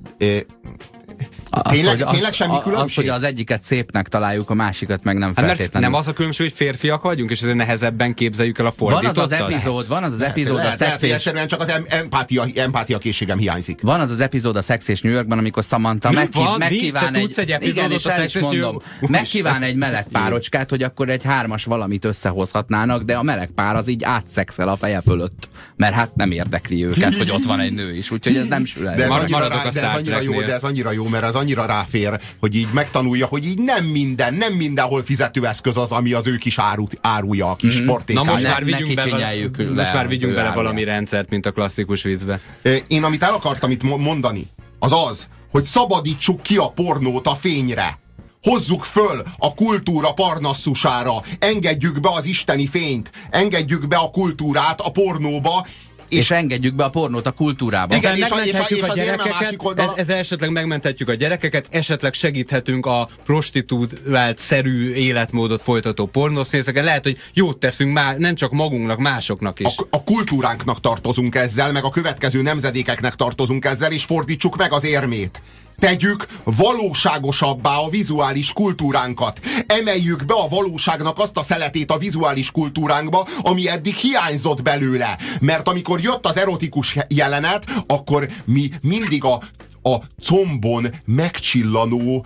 Tényleg semmi különbség?
Az, hogy az egyiket szépnek találjuk, a másikat meg nem feltétlenül.
Nem az a különbség, hogy férfiak vagyunk, és ezért nehezebben képzeljük el a fordítottat?
Van az az epizód a Szex és...
Egyszerűen csak az empátia készségem hiányzik.
Van az az epizód a Szex és New Yorkban, amikor Samantha megkíván megkíván egy meleg párocskát, hogy akkor egy hármas valamit összehozhatnának, de a meleg pár az így átszexel a feje fölött, mert hát nem érdekli őket, hogy ott van egy nő is, úgyhogy ez nem sül el.
De ez annyira jó, mert ez annyira ráfér, hogy így megtanulja, hogy így nem mindenhol fizetőeszköz az, ami az ő kis árulja, a kis sportékája.
Na most már vigyünk bele valami rendszert, mint a klasszikus viccbe.
Én amit el akartam itt mondani, az, hogy szabadítsuk ki a pornót a fényre. Hozzuk föl a kultúra parnassusára, engedjük be az isteni fényt, engedjük be a kultúrát a pornóba,
és engedjük be a pornót a kultúrába.
Igen, megmenthetjük a gyerekeket, ezzel esetleg megmenthetjük a gyerekeket, esetleg segíthetünk a prostituált szerű életmódot folytató pornószínészeket. Lehet, hogy jót teszünk már nem csak magunknak, másoknak is.
A kultúránknak tartozunk ezzel, meg a következő nemzedékeknek tartozunk ezzel, és fordítsuk meg az érmét. Tegyük valóságosabbá a vizuális kultúránkat. Emeljük be a valóságnak azt a szeletét a vizuális kultúránkba, ami eddig hiányzott belőle. Mert amikor jött az erotikus jelenet, akkor mi mindig a combon megcsillanó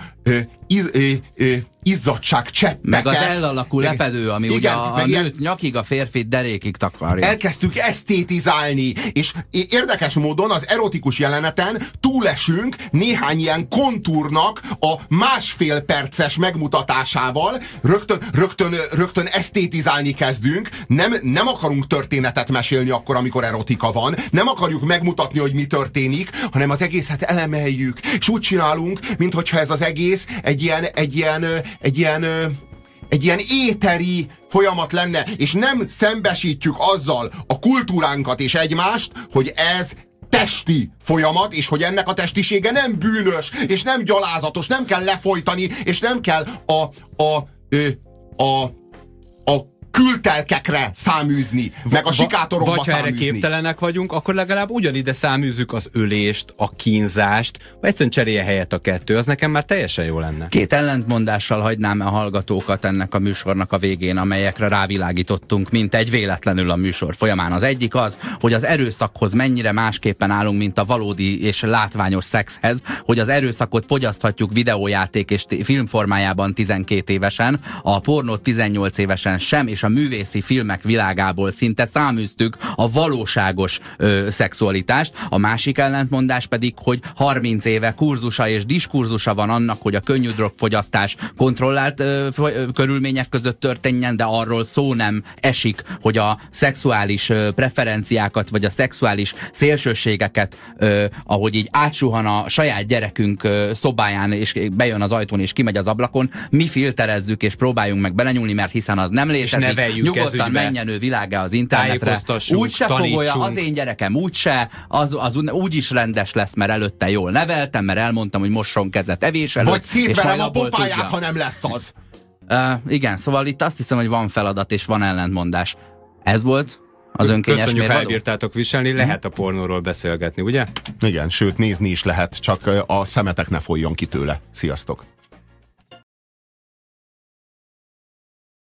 izzadság cseppeket.
Meg az elalakú lepedő, ami igen, ugye a nőt nyakig, a férfit derékig takarja.
Elkezdtük esztétizálni, és érdekes módon az erotikus jeleneten túlesünk néhány ilyen kontúrnak a másfél perces megmutatásával, rögtön esztétizálni kezdünk, nem akarunk történetet mesélni akkor, amikor erotika van, nem akarjuk megmutatni, hogy mi történik, hanem az egészet elemeljük, és úgy csinálunk, minthogyha ez az egész egy ilyen éteri folyamat lenne, és nem szembesítjük azzal a kultúránkat és egymást, hogy ez testi folyamat, és hogy ennek a testisége nem bűnös, és nem gyalázatos, nem kell lefolytani, és nem kell a kültelkekre száműzni, meg a sikátorokba
vagy
száműzni.
Vagy ha erre képtelenek vagyunk, akkor legalább ugyanide száműzzük az ölést, a kínzást, vagy egyszerűen cserélje helyett a kettő, az nekem már teljesen jó lenne.
Két ellentmondással hagynám a hallgatókat ennek a műsornak a végén, amelyekre rávilágítottunk, mint egy véletlenül a műsor folyamán. Az egyik az, hogy az erőszakhoz mennyire másképpen állunk, mint a valódi és látványos szexhez, hogy az erőszakot fogyaszthatjuk videójáték és filmformájában 12 évesen, a pornót 18 évesen sem, és a művészi filmek világából szinte száműztük a valóságos szexualitást. A másik ellentmondás pedig, hogy 30 éve kurzusa és diskurzusa van annak, hogy a könnyű drogfogyasztás kontrollált körülmények között történjen, de arról szó nem esik, hogy a szexuális preferenciákat, vagy a szexuális szélsőségeket, ahogy így átsuhan a saját gyerekünk szobáján, és bejön az ajtón, és kimegy az ablakon, mi filterezzük, és próbáljunk meg belenyúlni, mert hiszen az nem létezik. Nyugodtan menjenő világa az internetre. Úgyse fogolja az én gyerekem, úgyse, az úgyis rendes lesz, mert előtte jól neveltem, mert elmondtam, hogy mosson kezet evés előtt.
Vagy szétverem a pofáját, ha nem lesz az.
Igen, szóval itt azt hiszem, hogy van feladat és van ellentmondás. Ez volt az önkényes mérvadó.
Köszönjük, ha elbírtátok viselni, lehet a pornóról beszélgetni, ugye?
Igen, sőt nézni is lehet, csak a szemetek ne folyjon ki tőle. Sziasztok!